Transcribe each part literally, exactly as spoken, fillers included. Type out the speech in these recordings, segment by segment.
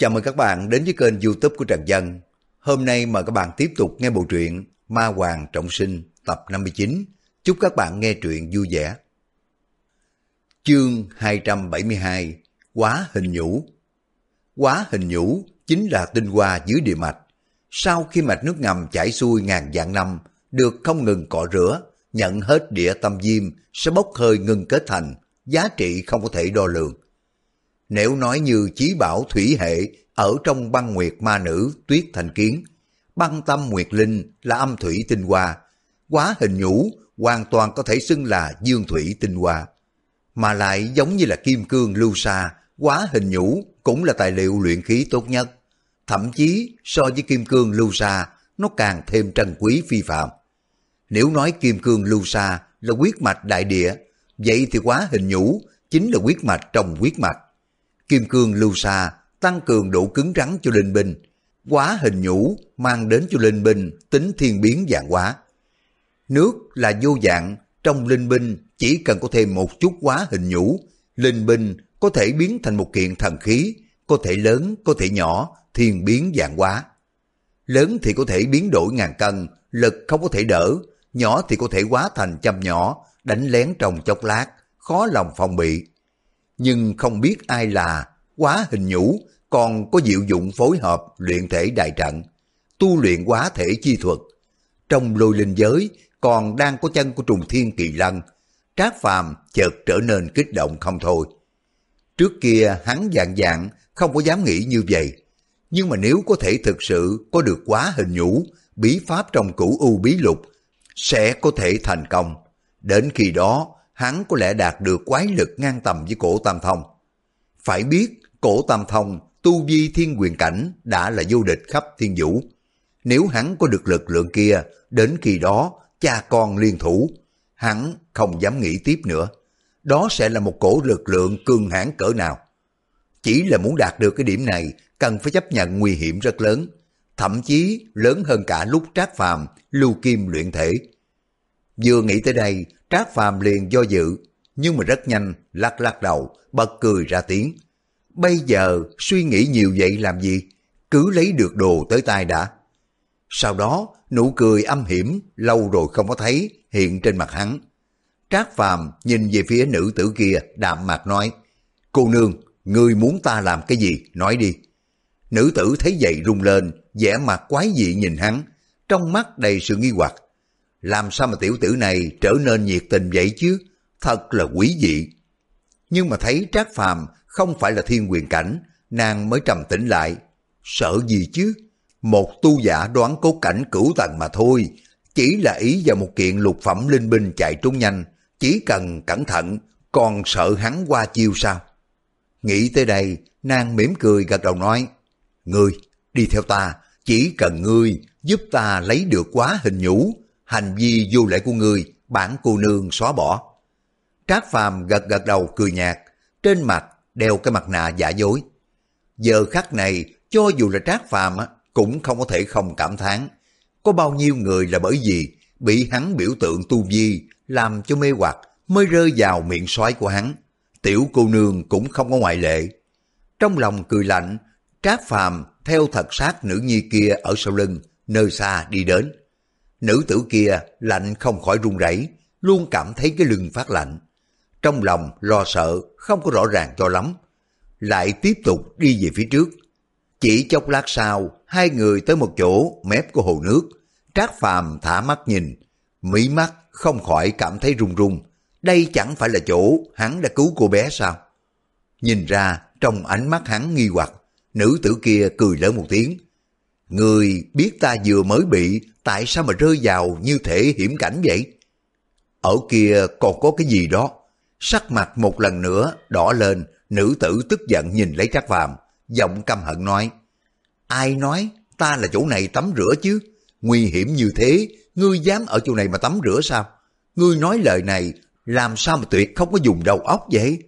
Chào mừng các bạn đến với kênh YouTube của Trần Dân. Hôm nay mời các bạn tiếp tục nghe bộ truyện Ma Hoàng Trọng Sinh tập năm mươi chín. Chúc các bạn nghe truyện vui vẻ. Chương hai trăm bảy mươi hai. Quá hình nhũ. Quá hình nhũ chính là tinh hoa dưới địa mạch. Sau khi mạch nước ngầm chảy xuôi ngàn vạn năm, được không ngừng cọ rửa, nhận hết địa tâm diêm sẽ bốc hơi ngưng kết thành, giá trị không có thể đo lường. Nếu nói như chí bảo thủy hệ ở trong băng nguyệt ma nữ Tuyết Thành Kiến, băng tâm nguyệt linh là âm thủy tinh hoa, quá hình nhũ hoàn toàn có thể xưng là dương thủy tinh hoa. Mà lại giống như là kim cương lưu sa, quá hình nhũ cũng là tài liệu luyện khí tốt nhất. Thậm chí so với kim cương lưu sa, nó càng thêm trân quý phi phạm. Nếu nói kim cương lưu sa là huyết mạch đại địa, vậy thì quá hình nhũ chính là huyết mạch trong huyết mạch. Kim cương lưu sa tăng cường độ cứng rắn cho linh binh, quá hình nhũ mang đến cho linh binh tính thiên biến vạn hóa. Nước là vô dạng, trong linh binh chỉ cần có thêm một chút quá hình nhũ, linh binh có thể biến thành một kiện thần khí, có thể lớn, có thể nhỏ, thiên biến vạn hóa. Lớn thì có thể biến đổi ngàn cân, lực không có thể đỡ, nhỏ thì có thể hóa thành châm nhỏ, đánh lén trong chốc lát, khó lòng phòng bị. Nhưng không biết ai là quá hình nhũ còn có diệu dụng phối hợp luyện thể đại trận, tu luyện quá thể chi thuật. Trong lôi linh giới còn đang có chân của trùng thiên kỳ lân, Trác Phàm chợt trở nên kích động không thôi. Trước kia hắn dạng dạng không có dám nghĩ như vậy, nhưng mà nếu có thể thực sự có được quá hình nhũ, bí pháp trong cửu u bí lục sẽ có thể thành công. Đến khi đó hắn có lẽ đạt được quái lực ngang tầm với Cổ Tam Thông. Phải biết Cổ Tam Thông tu vi thiên quyền cảnh đã là vô địch khắp thiên vũ. Nếu hắn có được lực lượng kia, đến khi đó cha con liên thủ, hắn không dám nghĩ tiếp nữa. Đó sẽ là một cổ lực lượng cường hãn cỡ nào. Chỉ là muốn đạt được cái điểm này cần phải chấp nhận nguy hiểm rất lớn, thậm chí lớn hơn cả lúc Trác Phàm lưu kim luyện thể. Vừa nghĩ tới đây, Trác Phàm liền do dự, nhưng mà rất nhanh lắc lắc đầu, bật cười ra tiếng. Bây giờ suy nghĩ nhiều vậy làm gì? Cứ lấy được đồ tới tay đã. Sau đó nụ cười âm hiểm lâu rồi không có thấy hiện trên mặt hắn. Trác Phàm nhìn về phía nữ tử kia đạm mạc nói: Cô nương, ngươi muốn ta làm cái gì? Nói đi. Nữ tử thấy vậy rung lên, vẻ mặt quái dị nhìn hắn, trong mắt đầy sự nghi hoặc. Làm sao mà tiểu tử này trở nên nhiệt tình vậy chứ? Thật là quý dị. Nhưng mà thấy Trác Phàm không phải là thiên quyền cảnh, nàng mới trầm tĩnh lại. Sợ gì chứ? Một tu giả đoán cốt cảnh cửu tầng mà thôi, chỉ là ý vào một kiện lục phẩm linh binh chạy trốn nhanh, chỉ cần cẩn thận, còn sợ hắn qua chiêu sao? Nghĩ tới đây, nàng mỉm cười gật đầu nói: Ngươi, đi theo ta, chỉ cần ngươi giúp ta lấy được quá hình nhũ, hành vi vô lễ của ngươi, bản cô nương xóa bỏ. Trác Phàm gật gật đầu cười nhạt, trên mặt đeo cái mặt nạ giả dối. Giờ khắc này, cho dù là Trác Phàm cũng không có thể không cảm thán. Có bao nhiêu người là bởi vì bị hắn biểu tượng tu vi làm cho mê hoặc mới rơi vào miệng xoáy của hắn. Tiểu cô nương cũng không có ngoại lệ. Trong lòng cười lạnh, Trác Phàm theo thật sát nữ nhi kia ở sau lưng, nơi xa đi đến. Nữ tử kia lạnh không khỏi run rẩy, luôn cảm thấy cái lưng phát lạnh. Trong lòng lo sợ, không có rõ ràng cho lắm. Lại tiếp tục đi về phía trước. Chỉ chốc lát sau, hai người tới một chỗ mép của hồ nước. Trác Phàm thả mắt nhìn, mí mắt không khỏi cảm thấy run run. Đây chẳng phải là chỗ hắn đã cứu cô bé sao? Nhìn ra trong ánh mắt hắn nghi hoặc, nữ tử kia cười lớn một tiếng. Người biết ta vừa mới bị, tại sao mà rơi vào như thể hiểm cảnh vậy? Ở kia còn có cái gì đó? Sắc mặt một lần nữa đỏ lên, nữ tử tức giận nhìn lấy Trác Phàm, giọng căm hận nói: Ai nói ta là chỗ này tắm rửa chứ? Nguy hiểm như thế, ngươi dám ở chỗ này mà tắm rửa sao? Ngươi nói lời này làm sao mà tuyệt không có dùng đầu óc vậy?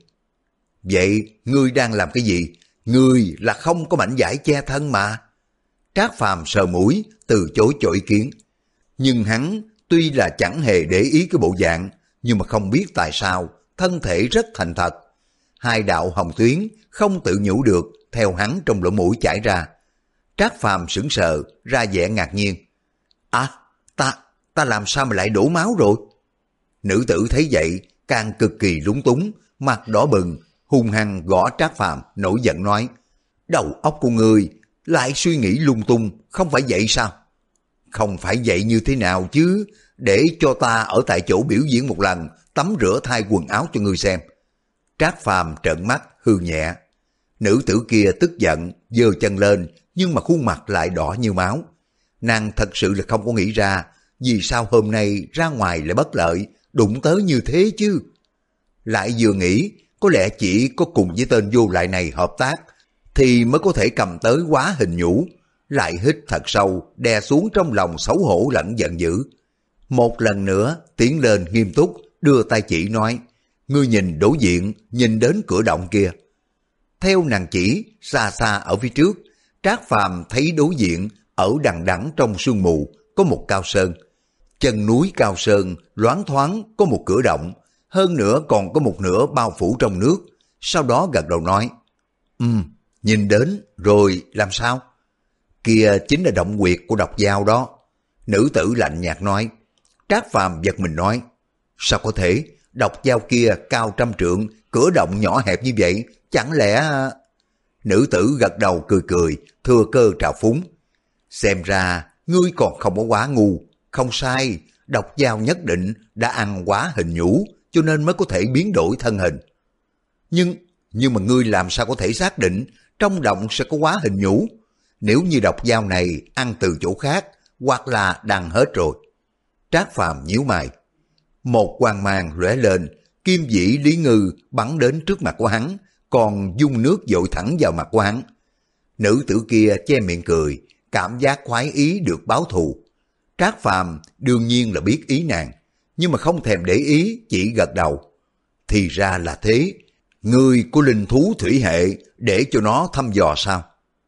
Vậy ngươi đang làm cái gì? Ngươi là không có mảnh vải che thân mà. Trác Phàm sờ mũi, từ chối cho ý kiến. Nhưng hắn tuy là chẳng hề để ý cái bộ dạng, nhưng mà không biết tại sao thân thể rất thành thật. Hai đạo hồng tuyến không tự nhủ được theo hắn trong lỗ mũi chảy ra. Trác Phàm sững sờ, ra vẻ ngạc nhiên. À, ta, ta làm sao mà lại đổ máu rồi? Nữ tử thấy vậy, càng cực kỳ lúng túng, mặt đỏ bừng, hung hăng gõ Trác Phàm, nổi giận nói, đầu óc của ngươi lại suy nghĩ lung tung, không phải vậy sao? Không phải vậy như thế nào chứ, để cho ta ở tại chỗ biểu diễn một lần, tắm rửa thay quần áo cho ngươi xem. Trác Phàm trợn mắt, hư nhẹ. Nữ tử kia tức giận, giơ chân lên, nhưng mà khuôn mặt lại đỏ như máu. Nàng thật sự là không có nghĩ ra, vì sao hôm nay ra ngoài lại bất lợi, đụng tới như thế chứ. Lại vừa nghĩ, có lẽ chỉ có cùng với tên vô lại này hợp tác, thì mới có thể cầm tới hóa hình nhũ. Lại hít thật sâu, đè xuống trong lòng xấu hổ lẫn giận dữ. Một lần nữa, tiến lên nghiêm túc, đưa tay chỉ nói, ngươi nhìn đối diện, nhìn đến cửa động kia. Theo nàng chỉ, xa xa ở phía trước, Trác Phàm thấy đối diện, ở đằng đẵng trong sương mù, có một cao sơn. Chân núi cao sơn, loáng thoáng có một cửa động, hơn nữa còn có một nửa bao phủ trong nước. Sau đó gật đầu nói, Ừm, nhìn đến, rồi làm sao? Kia chính là động huyệt của độc dao đó. Nữ tử lạnh nhạt nói. Trác Phàm giật mình nói, sao có thể, độc dao kia cao trăm trượng, cửa động nhỏ hẹp như vậy, chẳng lẽ... Nữ tử gật đầu cười cười, thừa cơ trào phúng. Xem ra, ngươi còn không có quá ngu, không sai, độc dao nhất định đã ăn quá hình nhũ, cho nên mới có thể biến đổi thân hình. Nhưng, nhưng mà ngươi làm sao có thể xác định trong động sẽ có quá hình nhũ? Nếu như độc dao này ăn từ chỗ khác, hoặc là đằng hết rồi. Trác Phàm nhíu mày. Một quang mang lóe lên, kim dĩ Lý Ngư bắn đến trước mặt của hắn, còn dung nước dội thẳng vào mặt của hắn. Nữ tử kia che miệng cười, cảm giác khoái ý được báo thù. Trác Phàm đương nhiên là biết ý nàng, nhưng mà không thèm để ý, chỉ gật đầu. Thì ra là thế, ngươi của linh thú thủy hệ để cho nó thăm dò sao?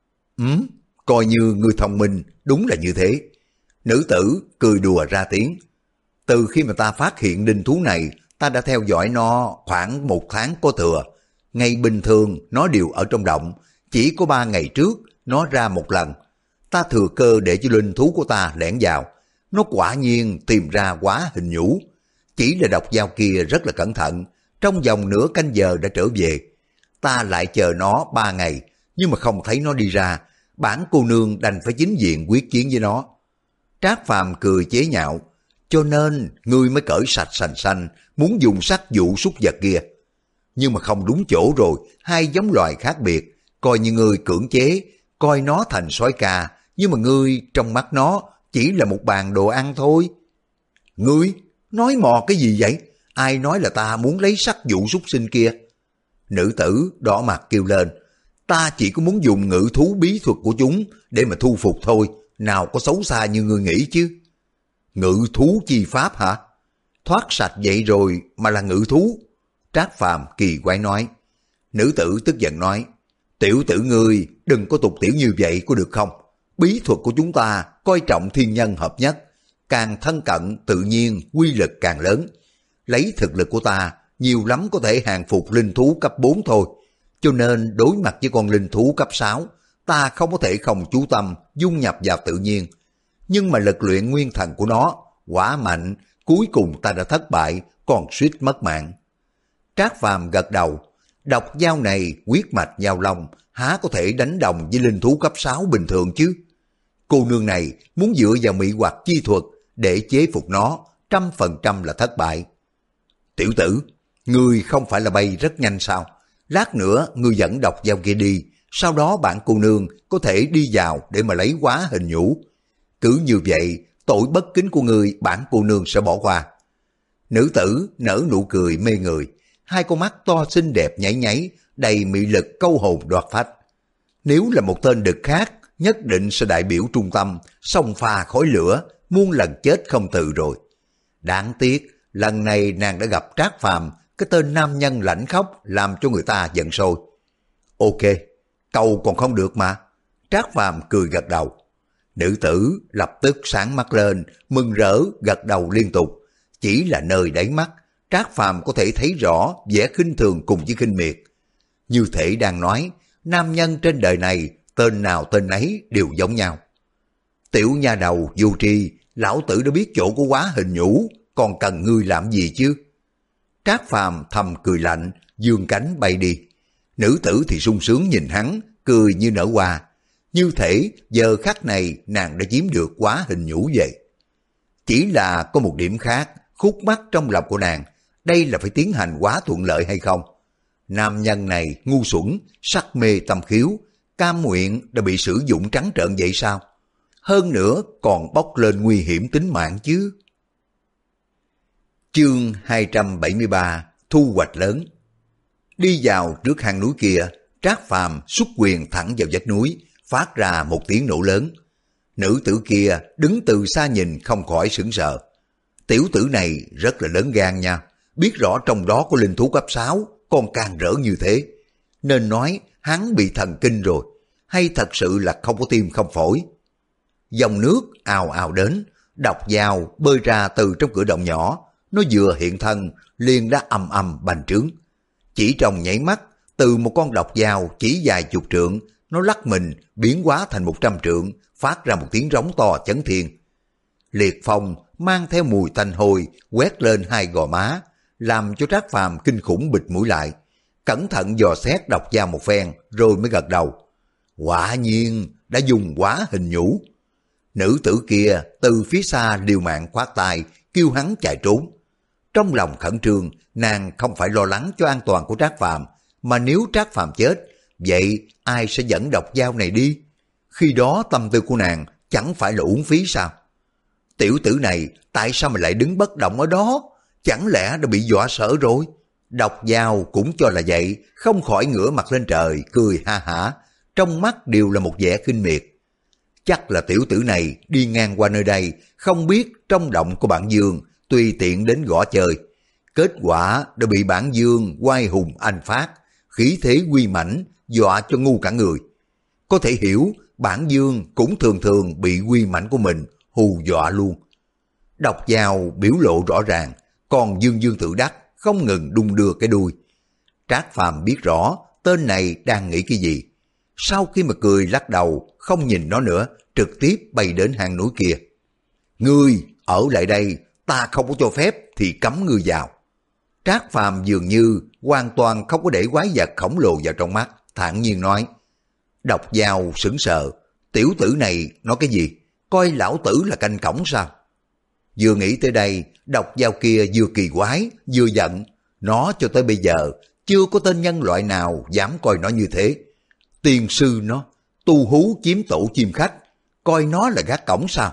Ừm, coi như ngươi thông minh, đúng là như thế. Nữ tử cười đùa ra tiếng. Từ khi mà ta phát hiện linh thú này, ta đã theo dõi nó khoảng một tháng có thừa. Ngày bình thường nó đều ở trong động, chỉ có ba ngày trước nó ra một lần. Ta thừa cơ để cho linh thú của ta lẻn vào. Nó quả nhiên tìm ra quá hình nhũ. Chỉ là độc dao kia rất là cẩn thận, trong vòng nửa canh giờ đã trở về. Ta lại chờ nó ba ngày, nhưng mà không thấy nó đi ra. Bản cô nương đành phải chính diện quyết chiến với nó. Trác Phàm cười chế nhạo, cho nên ngươi mới cởi sạch sành xanh, muốn dùng sắc dụ súc vật kia. Nhưng mà không đúng chỗ rồi, hai giống loài khác biệt, coi như ngươi cưỡng chế, coi nó thành sói ca, nhưng mà ngươi trong mắt nó chỉ là một bàn đồ ăn thôi. Ngươi, nói mò cái gì vậy? Ai nói là ta muốn lấy sắc dụ súc sinh kia? Nữ tử đỏ mặt kêu lên, ta chỉ có muốn dùng ngự thú bí thuật của chúng để mà thu phục thôi, nào có xấu xa như ngươi nghĩ chứ. Ngự thú chi pháp hả? Thoát sạch vậy rồi mà là ngự thú? Trác Phàm kỳ quái nói. Nữ tử tức giận nói, tiểu tử ngươi đừng có tục tiểu như vậy có được không? Bí thuật của chúng ta coi trọng thiên nhân hợp nhất, càng thân cận tự nhiên quy lực càng lớn. Lấy thực lực của ta nhiều lắm có thể hàng phục linh thú cấp bốn thôi, cho nên đối mặt với con linh thú cấp sáu, ta không có thể không chú tâm dung nhập vào tự nhiên. Nhưng mà lực luyện nguyên thần của nó quá mạnh, cuối cùng ta đã thất bại, còn suýt mất mạng. Trác Phàm gật đầu, độc dao này huyết mạch giao long, há có thể đánh đồng với linh thú cấp sáu bình thường chứ? Cô nương này muốn dựa vào mị hoặc chi thuật để chế phục nó, trăm phần trăm là thất bại. Tiểu tử, ngươi không phải là bay rất nhanh sao? Lát nữa ngươi dẫn độc dao kia đi, sau đó bạn cô nương có thể đi vào để mà lấy hóa hình nhũ. Cứ như vậy, tội bất kính của ngươi bản cô nương sẽ bỏ qua. Nữ tử nở nụ cười mê người, hai con mắt to xinh đẹp nháy nháy, đầy mị lực câu hồn đoạt phách. Nếu là một tên đực khác, nhất định sẽ đại biểu trung tâm, xông pha khói lửa, muôn lần chết không từ rồi. Đáng tiếc, lần này nàng đã gặp Trác Phàm, cái tên nam nhân lãnh khóc làm cho người ta giận sôi. Ok, cầu còn không được mà. Trác Phàm cười gật đầu. Nữ tử lập tức sáng mắt lên, mừng rỡ gật đầu liên tục. Chỉ là nơi đáy mắt, Trác Phàm có thể thấy rõ vẻ khinh thường cùng với khinh miệt. Như thể đang nói, nam nhân trên đời này tên nào tên ấy đều giống nhau. Tiểu nha đầu vô tri, lão tử đã biết chỗ của Quá Hình Nhũ, còn cần ngươi làm gì chứ? Trác Phàm thầm cười lạnh, giương cánh bay đi. Nữ tử thì sung sướng nhìn hắn, cười như nở hoa. Như thể giờ khắc này nàng đã chiếm được Quá Hình Nhũ vậy. Chỉ là có một điểm khác, khúc mắc trong lòng của nàng, đây là phải tiến hành quá thuận lợi hay không? Nam nhân này ngu xuẩn, sắc mê tâm khiếu, cam nguyện đã bị sử dụng trắng trợn vậy sao? Hơn nữa còn bốc lên nguy hiểm tính mạng chứ. Chương hai trăm bảy mươi ba, thu hoạch lớn. Đi vào trước hang núi kia, Trác Phàm xuất quyền thẳng vào vách núi, phát ra một tiếng nổ lớn. Nữ tử kia đứng từ xa nhìn không khỏi sửng sợ. Tiểu tử này rất là lớn gan nha, biết rõ trong đó có linh thú cấp sáu, còn càng rỡ như thế. Nên nói hắn bị thần kinh rồi, hay thật sự là không có tim không phổi. Dòng nước ào ào đến, độc dao bơi ra từ trong cửa động nhỏ, nó vừa hiện thân liền đã ầm ầm bành trướng. Chỉ trong nháy mắt, từ một con độc dao chỉ dài chục trượng, nó lắc mình biến hóa thành một trăm trượng, phát ra một tiếng rống to chấn thiên. Liệt phong mang theo mùi tanh hôi quét lên hai gò má, làm cho Trác Phàm kinh khủng bịt mũi lại. Cẩn thận dò xét độc dao một phen rồi mới gật đầu. Quả nhiên đã dùng Quá Hình Nhũ. Nữ tử kia từ phía xa liều mạng khoát tay kêu hắn chạy trốn. Trong lòng khẩn trương, nàng không phải lo lắng cho an toàn của Trác Phàm, mà nếu Trác Phàm chết, vậy ai sẽ dẫn độc dao này đi? Khi đó tâm tư của nàng chẳng phải là uổng phí sao? Tiểu tử này tại sao mà lại đứng bất động ở đó? Chẳng lẽ đã bị dọa sợ rồi? Độc dao cũng cho là vậy, không khỏi ngửa mặt lên trời, cười ha hả, trong mắt đều là một vẻ khinh miệt. Chắc là tiểu tử này đi ngang qua nơi đây, không biết trong động của bản Dương, tùy tiện đến gõ chơi. Kết quả đã bị bản Dương oai hùng anh phát, khí thế uy mãnh, dọa cho ngu cả người. Có thể hiểu, bản Dương cũng thường thường bị uy mãnh của mình hù dọa luôn. Độc dao biểu lộ rõ ràng, còn Dương Dương tự đắc không ngừng đung đưa cái đuôi. Trác Phàm biết rõ tên này đang nghĩ cái gì. Sau khi mà cười lắc đầu, không nhìn nó nữa, trực tiếp bay đến hang núi kia. Ngươi ở lại đây, ta không có cho phép thì cấm ngươi vào. Trác Phàm dường như hoàn toàn không có để quái vật khổng lồ vào trong mắt, thản nhiên nói. Độc dao sững sờ, tiểu tử này nói cái gì? Coi lão tử là canh cổng sao? Vừa nghĩ tới đây, độc dao kia vừa kỳ quái, vừa giận. Nó cho tới bây giờ, chưa có tên nhân loại nào dám coi nó như thế. Tiên sư nó, tu hú chiếm tổ chim khách, coi nó là gác cổng sao?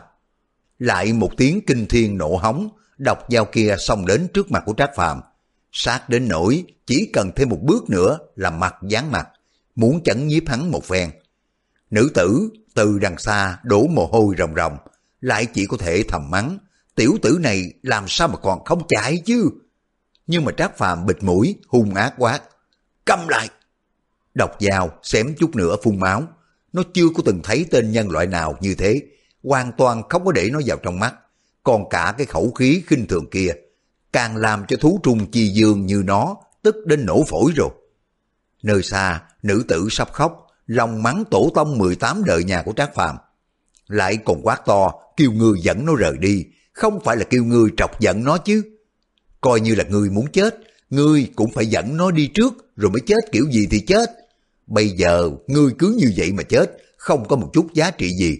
Lại một tiếng kinh thiên nộ hống, độc dao kia xông đến trước mặt của Trác Phàm, sát đến nỗi chỉ cần thêm một bước nữa là mặt dán mặt, muốn chấn nhiếp hắn một phen. Nữ tử từ đằng xa đổ mồ hôi ròng ròng, lại chỉ có thể thầm mắng, tiểu tử này làm sao mà còn không chạy chứ? Nhưng mà Trác Phàm bịt mũi hung ác quát, câm lại! Độc dao xém chút nữa phun máu, nó chưa có từng thấy tên nhân loại nào như thế, hoàn toàn không có để nó vào trong mắt, còn cả cái khẩu khí khinh thường kia, càng làm cho thú trung chi dương như nó tức đến nổ phổi rồi. Nơi xa, nữ tử sắp khóc, lòng mắng tổ tông mười tám đời nhà của Trác Phàm, lại còn quát to kêu ngươi dẫn nó rời đi, không phải là kêu ngươi trọc giận nó chứ. Coi như là ngươi muốn chết, ngươi cũng phải dẫn nó đi trước rồi mới chết, kiểu gì thì chết. Bây giờ ngươi cứ như vậy mà chết, không có một chút giá trị gì.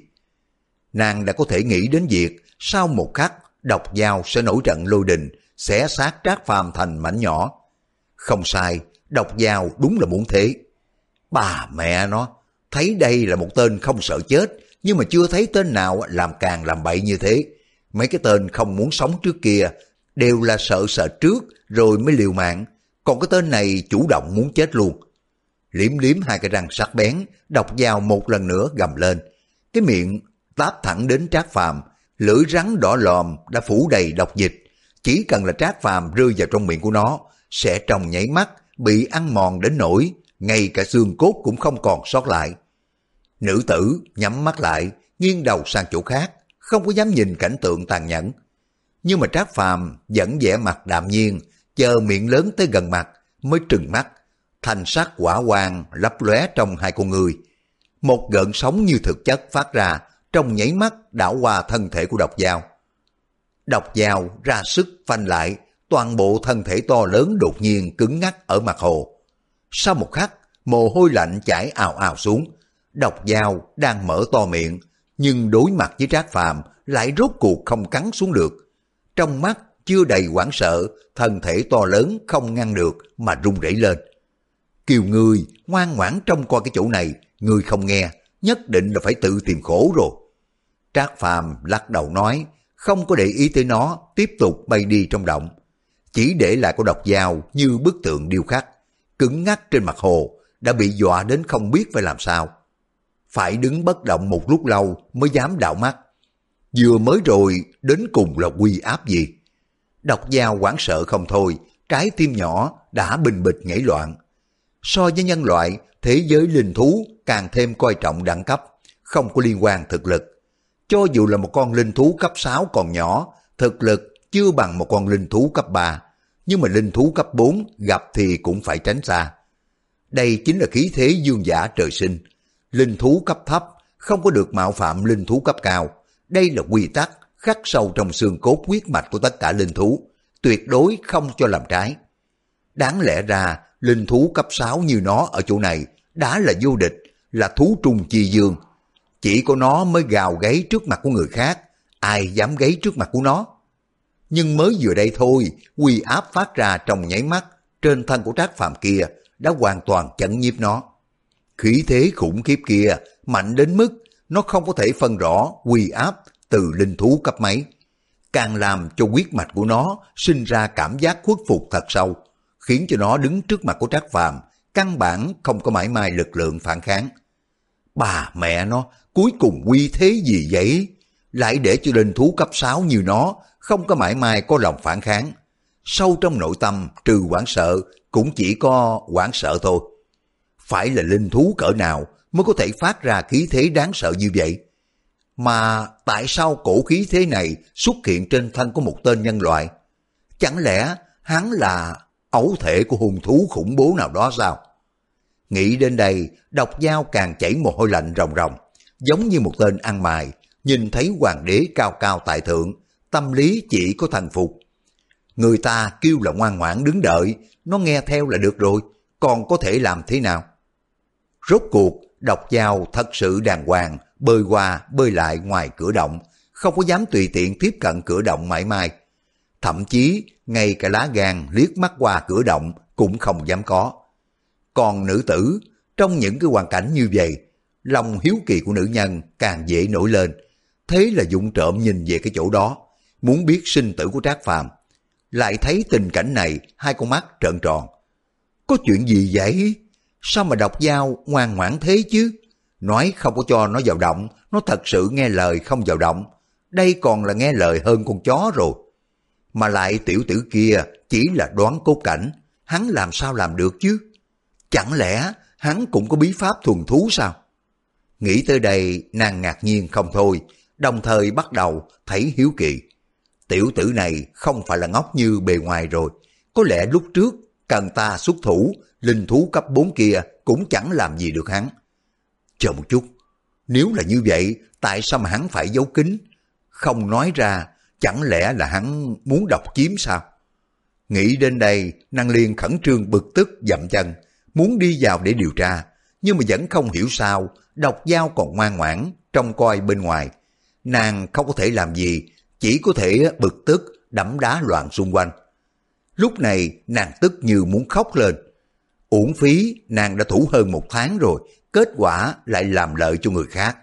Nàng đã có thể nghĩ đến việc sau một khắc độc dao sẽ nổi trận lôi đình, xé xác Trác Phàm thành mảnh nhỏ. Không sai, độc dao đúng là muốn thế. Bà mẹ nó, thấy đây là một tên không sợ chết, nhưng mà chưa thấy tên nào làm càng làm bậy như thế. Mấy cái tên không muốn sống trước kia đều là sợ sợ trước rồi mới liều mạng, còn cái tên này chủ động muốn chết luôn. Liếm liếm hai cái răng sắc bén, độc dao một lần nữa gầm lên, cái miệng táp thẳng đến Trác Phàm, lưỡi rắn đỏ lòm đã phủ đầy độc dịch, chỉ cần là Trác Phàm rơi vào trong miệng của nó, sẽ trong nháy mắt bị ăn mòn đến nỗi ngay cả xương cốt cũng không còn sót lại. Nữ tử nhắm mắt lại, nghiêng đầu sang chỗ khác, không có dám nhìn cảnh tượng tàn nhẫn. Nhưng mà Trác Phàm vẫn vẻ mặt đạm nhiên, chờ miệng lớn tới gần mặt mới trừng mắt, thanh sắc hỏa quang lấp lóe trong hai con người. Một gợn sóng như thực chất phát ra, trong nháy mắt đảo qua thân thể của độc dao. Độc dao ra sức phanh lại, toàn bộ thân thể to lớn đột nhiên cứng ngắc ở mặt hồ. Sau một khắc, mồ hôi lạnh chảy ào ào xuống. Độc dao đang mở to miệng, nhưng đối mặt với Trác Phàm lại rốt cuộc không cắn xuống được. Trong mắt chưa đầy hoảng sợ, thân thể to lớn không ngăn được mà run rẩy lên. Kiều ngươi ngoan ngoãn trông coi cái chỗ này, ngươi không nghe, nhất định là phải tự tìm khổ rồi. Trác Phàm lắc đầu nói, không có để ý tới nó, tiếp tục bay đi trong động. Chỉ để lại con độc dao như bức tượng điêu khắc, cứng ngắc trên mặt hồ, đã bị dọa đến không biết phải làm sao. Phải đứng bất động một lúc lâu mới dám đảo mắt. Vừa mới rồi đến cùng là uy áp gì? Độc dao hoảng sợ không thôi, trái tim nhỏ đã bình bịch nhảy loạn. So với nhân loại, thế giới linh thú càng thêm coi trọng đẳng cấp, không có liên quan thực lực. Cho dù là một con linh thú cấp sáu còn nhỏ, thực lực chưa bằng một con linh thú cấp ba, nhưng mà linh thú cấp bốn gặp thì cũng phải tránh xa. Đây chính là khí thế dương giả trời sinh. Linh thú cấp thấp không có được mạo phạm linh thú cấp cao. Đây là quy tắc khắc sâu trong xương cốt huyết mạch của tất cả linh thú, tuyệt đối không cho làm trái. Đáng lẽ ra, linh thú cấp sáu như nó ở chỗ này đã là vô địch, là thú trung chi dương. Chỉ có nó mới gào gáy trước mặt của người khác, ai dám gáy trước mặt của nó. Nhưng mới vừa đây thôi, uy áp phát ra trong nháy mắt, trên thân của Trác Phàm kia đã hoàn toàn chấn nhiếp nó. Khí thế khủng khiếp kia mạnh đến mức nó không có thể phân rõ uy áp từ linh thú cấp mấy, càng làm cho huyết mạch của nó sinh ra cảm giác khuất phục thật sâu, khiến cho nó đứng trước mặt của Trác Phàm căn bản không có mảy may lực lượng phản kháng. Bà mẹ nó, cuối cùng uy thế gì vậy? Lại để cho linh thú cấp sáu như nó không có mảy may có lòng phản kháng. Sâu trong nội tâm trừ hoảng sợ cũng chỉ có hoảng sợ thôi. Phải là linh thú cỡ nào mới có thể phát ra khí thế đáng sợ như vậy? Mà tại sao cổ khí thế này xuất hiện trên thân của một tên nhân loại? Chẳng lẽ hắn là ấu thể của hung thú khủng bố nào đó sao? Nghĩ đến đây, độc dao càng chảy mồ hôi lạnh ròng ròng, giống như một tên ăn mày, nhìn thấy hoàng đế cao cao tại thượng, tâm lý chỉ có thành phục. Người ta kêu là ngoan ngoãn đứng đợi, nó nghe theo là được rồi, còn có thể làm thế nào? Rốt cuộc, độc dao thật sự đàng hoàng, bơi qua bơi lại ngoài cửa động, không có dám tùy tiện tiếp cận cửa động mãi mai. Thậm chí, ngay cả lá gan liếc mắt qua cửa động cũng không dám có. Còn nữ tử, trong những cái hoàn cảnh như vậy, lòng hiếu kỳ của nữ nhân càng dễ nổi lên. Thế là vụng trộm nhìn về cái chỗ đó, muốn biết sinh tử của Trác Phàm. Lại thấy tình cảnh này, hai con mắt trợn tròn. Có chuyện gì vậy? Sao mà độc dao ngoan ngoãn thế chứ? Nói không có cho nó vào động, nó thật sự nghe lời không vào động. Đây còn là nghe lời hơn con chó rồi. Mà lại tiểu tử kia chỉ là đoán cốt cảnh, hắn làm sao làm được chứ? Chẳng lẽ hắn cũng có bí pháp thuần thú sao? Nghĩ tới đây nàng ngạc nhiên không thôi, đồng thời bắt đầu thấy hiếu kỳ. Tiểu tử này không phải là ngốc như bề ngoài rồi, có lẽ lúc trước cần ta xuất thủ, linh thú cấp bốn kia cũng chẳng làm gì được hắn. Chờ một chút, nếu là như vậy, tại sao mà hắn phải giấu kín? Không nói ra, chẳng lẽ là hắn muốn độc chiếm sao? Nghĩ đến đây, nàng liền khẩn trương bực tức dậm chân, muốn đi vào để điều tra, nhưng mà vẫn không hiểu sao, độc dao còn ngoan ngoãn, trông coi bên ngoài. Nàng không có thể làm gì, chỉ có thể bực tức, đẫm đá loạn xung quanh. Lúc này, nàng tức như muốn khóc lên. Uổng phí, nàng đã thủ hơn một tháng rồi, kết quả lại làm lợi cho người khác.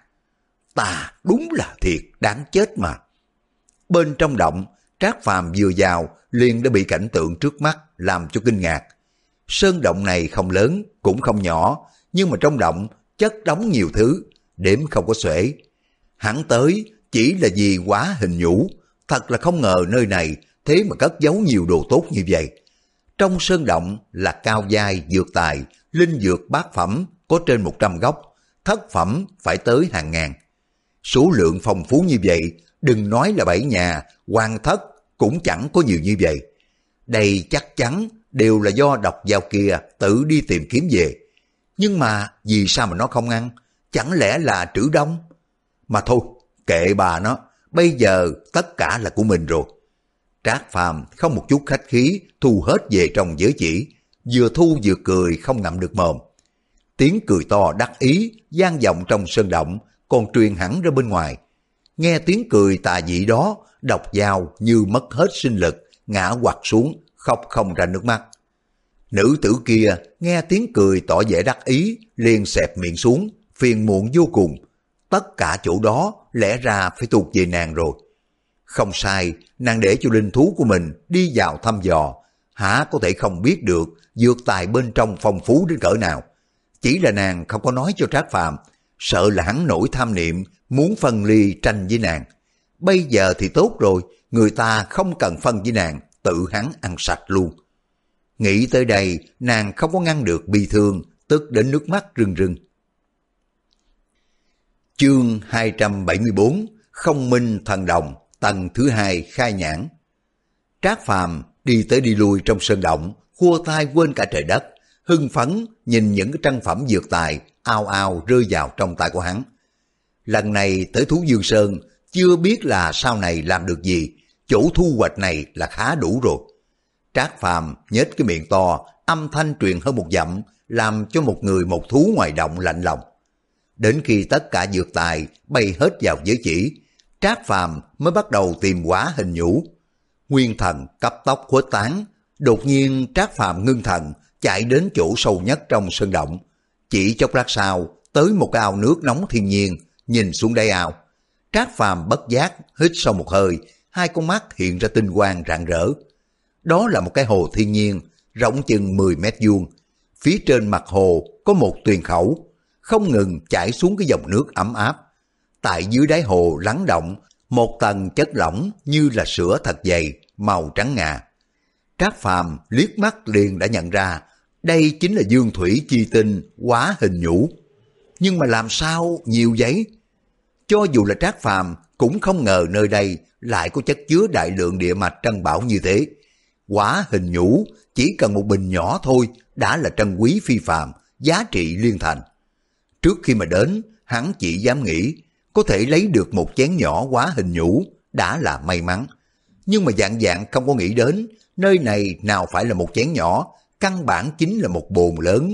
Ta đúng là thiệt, đáng chết mà. Bên trong động, Trác Phàm vừa vào, liền đã bị cảnh tượng trước mắt làm cho kinh ngạc. Sơn động này không lớn, cũng không nhỏ, nhưng mà trong động chất đống nhiều thứ, đếm không có xuể. Hắn tới chỉ là vì quá hình nhũ, thật là không ngờ nơi này thế mà cất giấu nhiều đồ tốt như vậy. Trong sơn động là cao giai dược tài, linh dược bát phẩm có trên một trăm gốc, thất phẩm phải tới hàng ngàn. Số lượng phong phú như vậy, đừng nói là bảy nhà, hoàng thất cũng chẳng có nhiều như vậy. Đây chắc chắn đều là do độc dao kia tự đi tìm kiếm về. Nhưng mà vì sao mà nó không ăn? Chẳng lẽ là trữ đông? Mà thôi, kệ bà nó, bây giờ tất cả là của mình rồi. Trác Phàm không một chút khách khí thu hết về trong giới chỉ, vừa thu vừa cười không ngậm được mồm. Tiếng cười to đắc ý vang vọng trong sơn động, còn truyền hẳn ra bên ngoài. Nghe tiếng cười tà dị đó, độc dao như mất hết sinh lực, ngã quặt xuống, khóc không ra nước mắt. Nữ tử kia nghe tiếng cười tỏ vẻ đắc ý, liền xẹp miệng xuống, phiền muộn vô cùng. Tất cả chỗ đó lẽ ra phải thuộc về nàng rồi. Không sai, nàng để cho linh thú của mình đi vào thăm dò, há có thể không biết được dược tài bên trong phong phú đến cỡ nào. Chỉ là nàng không có nói cho Trác Phàm, sợ là hắn nổi tham niệm muốn phân ly tranh với nàng. Bây giờ thì tốt rồi, người ta không cần phân với nàng, tự hắn ăn sạch luôn. Nghĩ tới đây, nàng không có ngăn được bi thương, tức đến nước mắt rưng rưng. Chương hai trăm bảy mươi bốn, Không Minh Thần Đồng, tầng thứ hai khai nhãn. Trác Phàm đi tới đi lui trong sơn động, khua tay quên cả trời đất, hưng phấn nhìn những cái trân phẩm dược tài ao ao rơi vào trong tay của hắn. Lần này tới Thú Dương Sơn, chưa biết là sau này làm được gì, chỗ thu hoạch này là khá đủ rồi. Trác Phàm nhếch cái miệng to, âm thanh truyền hơn một dặm, làm cho một người một thú ngoài động lạnh lòng. Đến khi tất cả dược tài bay hết vào giới chỉ, Trác Phàm mới bắt đầu tìm hóa hình nhũ. Nguyên thần cấp tốc khuếch tán, đột nhiên Trác Phàm ngưng thần, chạy đến chỗ sâu nhất trong sơn động. Chỉ chốc lát sau, tới một cái ao nước nóng thiên nhiên, nhìn xuống đáy ao. Trác Phàm bất giác hít sâu một hơi, hai con mắt hiện ra tinh quang rạng rỡ. Đó là một cái hồ thiên nhiên, rộng chừng mười mét vuông. Phía trên mặt hồ có một tuyền khẩu, không ngừng chảy xuống cái dòng nước ấm áp. Tại dưới đáy hồ lắng động, một tầng chất lỏng như là sữa thật dày, màu trắng ngà. Trác Phàm liếc mắt liền đã nhận ra, đây chính là dương thủy chi tinh hóa hình nhũ. Nhưng mà làm sao nhiều giấy? Cho dù là Trác Phàm cũng không ngờ nơi đây lại có chất chứa đại lượng địa mạch trân bảo như thế. Hóa hình nhũ chỉ cần một bình nhỏ thôi đã là trân quý phi phàm, giá trị liên thành. Trước khi mà đến, hắn chỉ dám nghĩ có thể lấy được một chén nhỏ hóa hình nhũ đã là may mắn. Nhưng mà dạng dạng không có nghĩ đến, nơi này nào phải là một chén nhỏ, căn bản chính là một bồn lớn.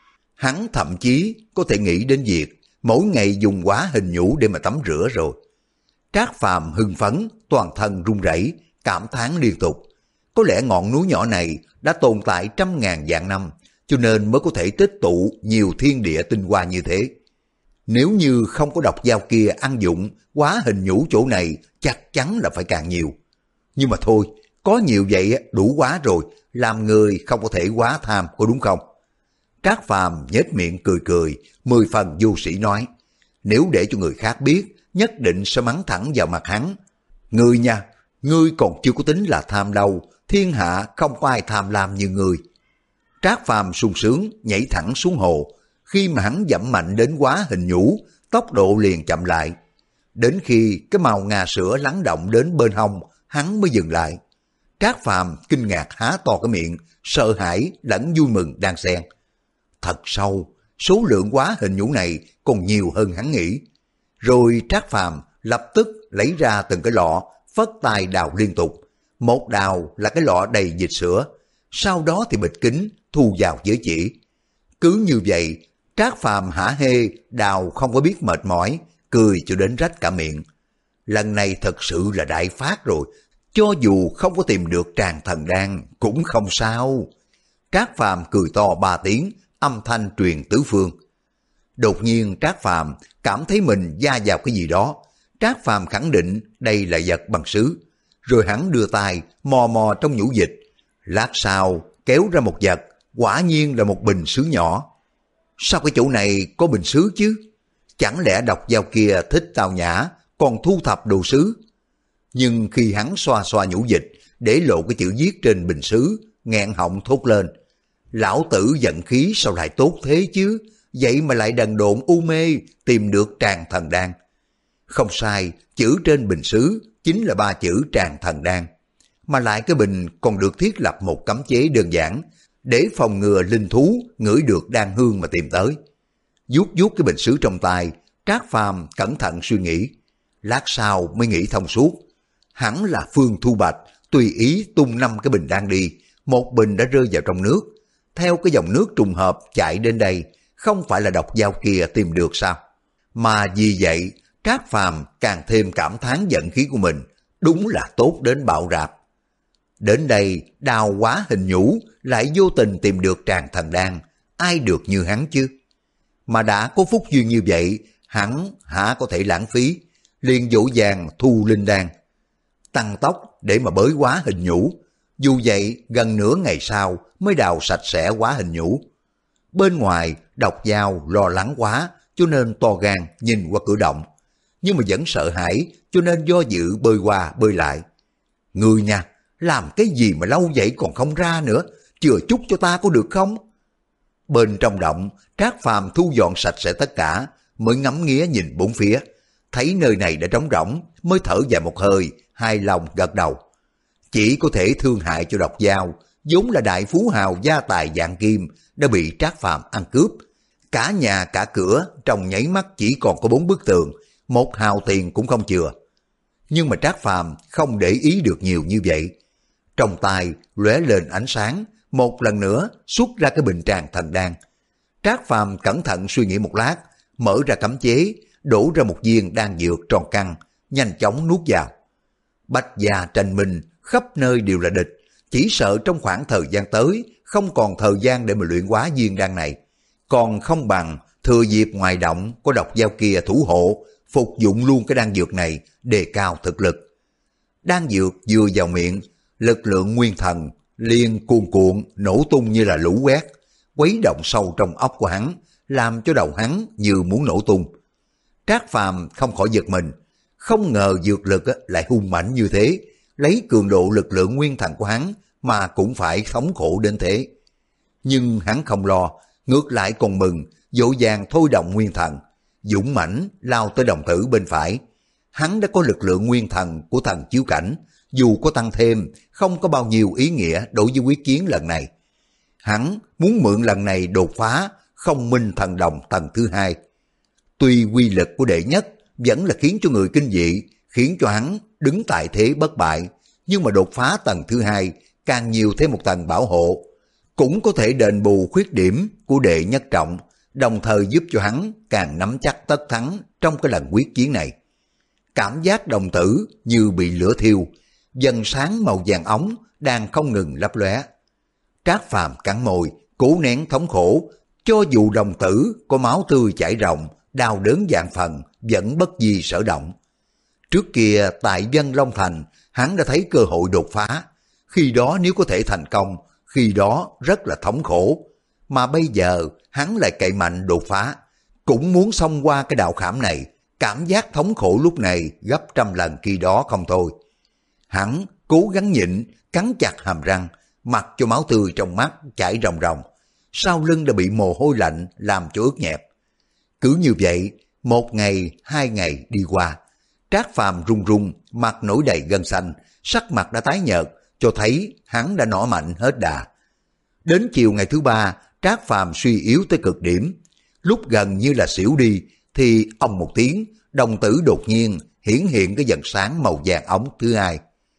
Hắn thậm chí có thể nghĩ đến việc mỗi ngày dùng hóa hình nhũ để mà tắm rửa rồi. Trác Phàm hưng phấn, toàn thân run rẩy, cảm thán liên tục. Có lẽ ngọn núi nhỏ này đã tồn tại trăm ngàn vạn năm, cho nên mới có thể tích tụ nhiều thiên địa tinh hoa như thế. Nếu như không có độc dao kia ăn dụng, hóa hình nhũ chỗ này chắc chắn là phải càng nhiều. Nhưng mà thôi, có nhiều vậy đủ quá rồi, làm người không có thể quá tham, có đúng không? Trác Phàm nhếch miệng cười cười, mười phần vô sĩ nói, nếu để cho người khác biết, nhất định sẽ mắng thẳng vào mặt hắn. Ngươi nha, ngươi còn chưa có tính là tham đâu, thiên hạ không có ai tham lam như ngươi. Trác Phàm sung sướng nhảy thẳng xuống hồ, khi mà hắn dẫm mạnh đến hóa hình nhũ, tốc độ liền chậm lại. Đến khi cái màu ngà sữa lắng động đến bên hông, hắn mới dừng lại. Trác Phàm kinh ngạc há to cái miệng, sợ hãi lẫn vui mừng đan xen. Thật sâu, số lượng hóa hình nhũ này còn nhiều hơn hắn nghĩ. Rồi Trác Phàm lập tức lấy ra từng cái lọ, phất tay đào liên tục. Một đào là cái lọ đầy dịch sữa, sau đó thì bịch kính thu vào giới chỉ. Cứ như vậy, Trác Phàm hả hê đào không có biết mệt mỏi, cười cho đến rách cả miệng. Lần này thật sự là đại phát rồi, cho dù không có tìm được tràng thần đan cũng không sao. Trác Phàm cười to ba tiếng, âm thanh truyền tứ phương. Đột nhiên Trác Phàm cảm thấy mình va vào cái gì đó. Trác Phàm khẳng định đây là vật bằng sứ. Rồi hắn đưa tay mò mò trong nhũ dịch. Lát sau kéo ra một vật, quả nhiên là một bình sứ nhỏ. Sao cái chỗ này có bình sứ chứ? Chẳng lẽ độc dao kia thích tao nhã, còn thu thập đồ sứ? Nhưng khi hắn xoa xoa nhũ dịch, để lộ cái chữ viết trên bình sứ, nghẹn họng thốt lên. Lão tử giận khí sao lại tốt thế chứ? Vậy mà lại đần độn u mê tìm được tràng thần đan. Không sai, chữ trên bình sứ chính là ba chữ tràng thần đan. mà lại cái bình còn được thiết lập một cấm chế đơn giản để phòng ngừa linh thú ngửi được đan hương mà tìm tới. Vuốt vuốt cái bình sứ trong tay, Trác Phàm cẩn thận suy nghĩ, lát sau mới nghĩ thông suốt. Hẳn là Phương Thu Bạch tùy ý tung năm cái bình đan đi, một bình đã rơi vào trong nước. Theo cái dòng nước trùng hợp chạy đến đây, không phải là độc dao kia tìm được sao? Mà vì vậy, Trác Phàm càng thêm cảm thán giận khí của mình, đúng là tốt đến bạo rạp. Đến đây, Đào Quá Hình Nhũ lại vô tình tìm được tràng thần đan, ai được như hắn chứ? Mà đã có phúc duyên như vậy, hắn hả có thể lãng phí, liền dỗ dàng thu linh đan, tăng tốc để mà bới Quá Hình Nhũ. Dù vậy, gần nửa ngày sau mới đào sạch sẽ Quá Hình Nhũ. Bên ngoài, Độc Dao lo lắng quá, cho nên to gan nhìn qua cửa động, nhưng mà vẫn sợ hãi, cho nên do dự bơi qua bơi lại. Ngươi nha, làm cái gì mà lâu vậy còn không ra nữa, chừa chút cho ta có được không? Bên trong động, Trác Phàm thu dọn sạch sẽ tất cả, mới ngắm nghía nhìn bốn phía, thấy nơi này đã trống rỗng, mới thở dài một hơi, hài lòng gật đầu. Chỉ có thể thương hại cho Độc Dao, vốn là đại phú hào gia tài vạn kim, đã bị Trác Phàm ăn cướp. Cả nhà cả cửa trong nháy mắt chỉ còn có bốn bức tường, một hào tiền cũng không chừa. Nhưng mà Trác Phàm không để ý được nhiều như vậy. Trong tay lóe lên ánh sáng, một lần nữa xuất ra cái bình tràng thần đan. Trác Phàm cẩn thận suy nghĩ một lát, mở ra cấm chế, đổ ra một viên đan dược tròn căng, nhanh chóng nuốt vào. Bách gia tranh minh, khắp nơi đều là địch, chỉ sợ trong khoảng thời gian tới không còn thời gian để mà luyện hóa viên đan này. Còn không bằng thừa dịp ngoài động có Độc Dao kia thủ hộ, phục dụng luôn cái đan dược này, đề cao thực lực. Đan dược vừa vào miệng, lực lượng nguyên thần liền cuồn cuộn nổ tung như là lũ quét, quấy động sâu trong óc của hắn, làm cho đầu hắn như muốn nổ tung. Trác Phàm không khỏi giật mình, không ngờ dược lực lại hung mãnh như thế, lấy cường độ lực lượng nguyên thần của hắn mà cũng phải thống khổ đến thế. Nhưng hắn không lo, ngược lại còn mừng, dỗ dàng thôi động nguyên thần, dũng mãnh lao tới đồng tử bên phải. Hắn đã có lực lượng nguyên thần của thần chiếu cảnh, dù có tăng thêm, không có bao nhiêu ý nghĩa đối với quyết chiến lần này. Hắn muốn mượn lần này đột phá không minh thần đồng tầng thứ hai. Tuy quy lực của đệ nhất vẫn là khiến cho người kinh dị, khiến cho hắn đứng tại thế bất bại, nhưng mà đột phá tầng thứ hai càng nhiều thêm một tầng bảo hộ, cũng có thể đền bù khuyết điểm của đệ nhất trọng, đồng thời giúp cho hắn càng nắm chắc tất thắng trong cái lần quyết chiến này. Cảm giác đồng tử như bị lửa thiêu, dần sáng màu vàng óng đang không ngừng lấp lóe. Trác Phàm cắn môi, cố nén thống khổ, cho dù đồng tử có máu tươi chảy ròng, đau đớn vạn phần, vẫn bất di sở động. Trước kia tại Vân Long Thành, hắn đã thấy cơ hội đột phá, khi đó nếu có thể thành công, khi đó rất là thống khổ. Mà bây giờ hắn lại cậy mạnh đột phá, cũng muốn xông qua cái đạo khảm này, cảm giác thống khổ lúc này gấp trăm lần khi đó không thôi. Hắn cố gắng nhịn, cắn chặt hàm răng, mặc cho máu tươi trong mắt chảy ròng ròng, sau lưng đã bị mồ hôi lạnh làm cho ướt nhẹp. Cứ như vậy, một ngày, hai ngày đi qua, Trác Phàm run run, mặt nổi đầy gân xanh, sắc mặt đã tái nhợt, cho thấy hắn đã nỏ mạnh hết đà. Đến chiều ngày thứ ba, Trác Phàm suy yếu tới cực điểm, lúc gần như là xỉu đi, thì ong một tiếng, đồng tử đột nhiên hiển hiện cái vầng sáng màu vàng ống thứ hai.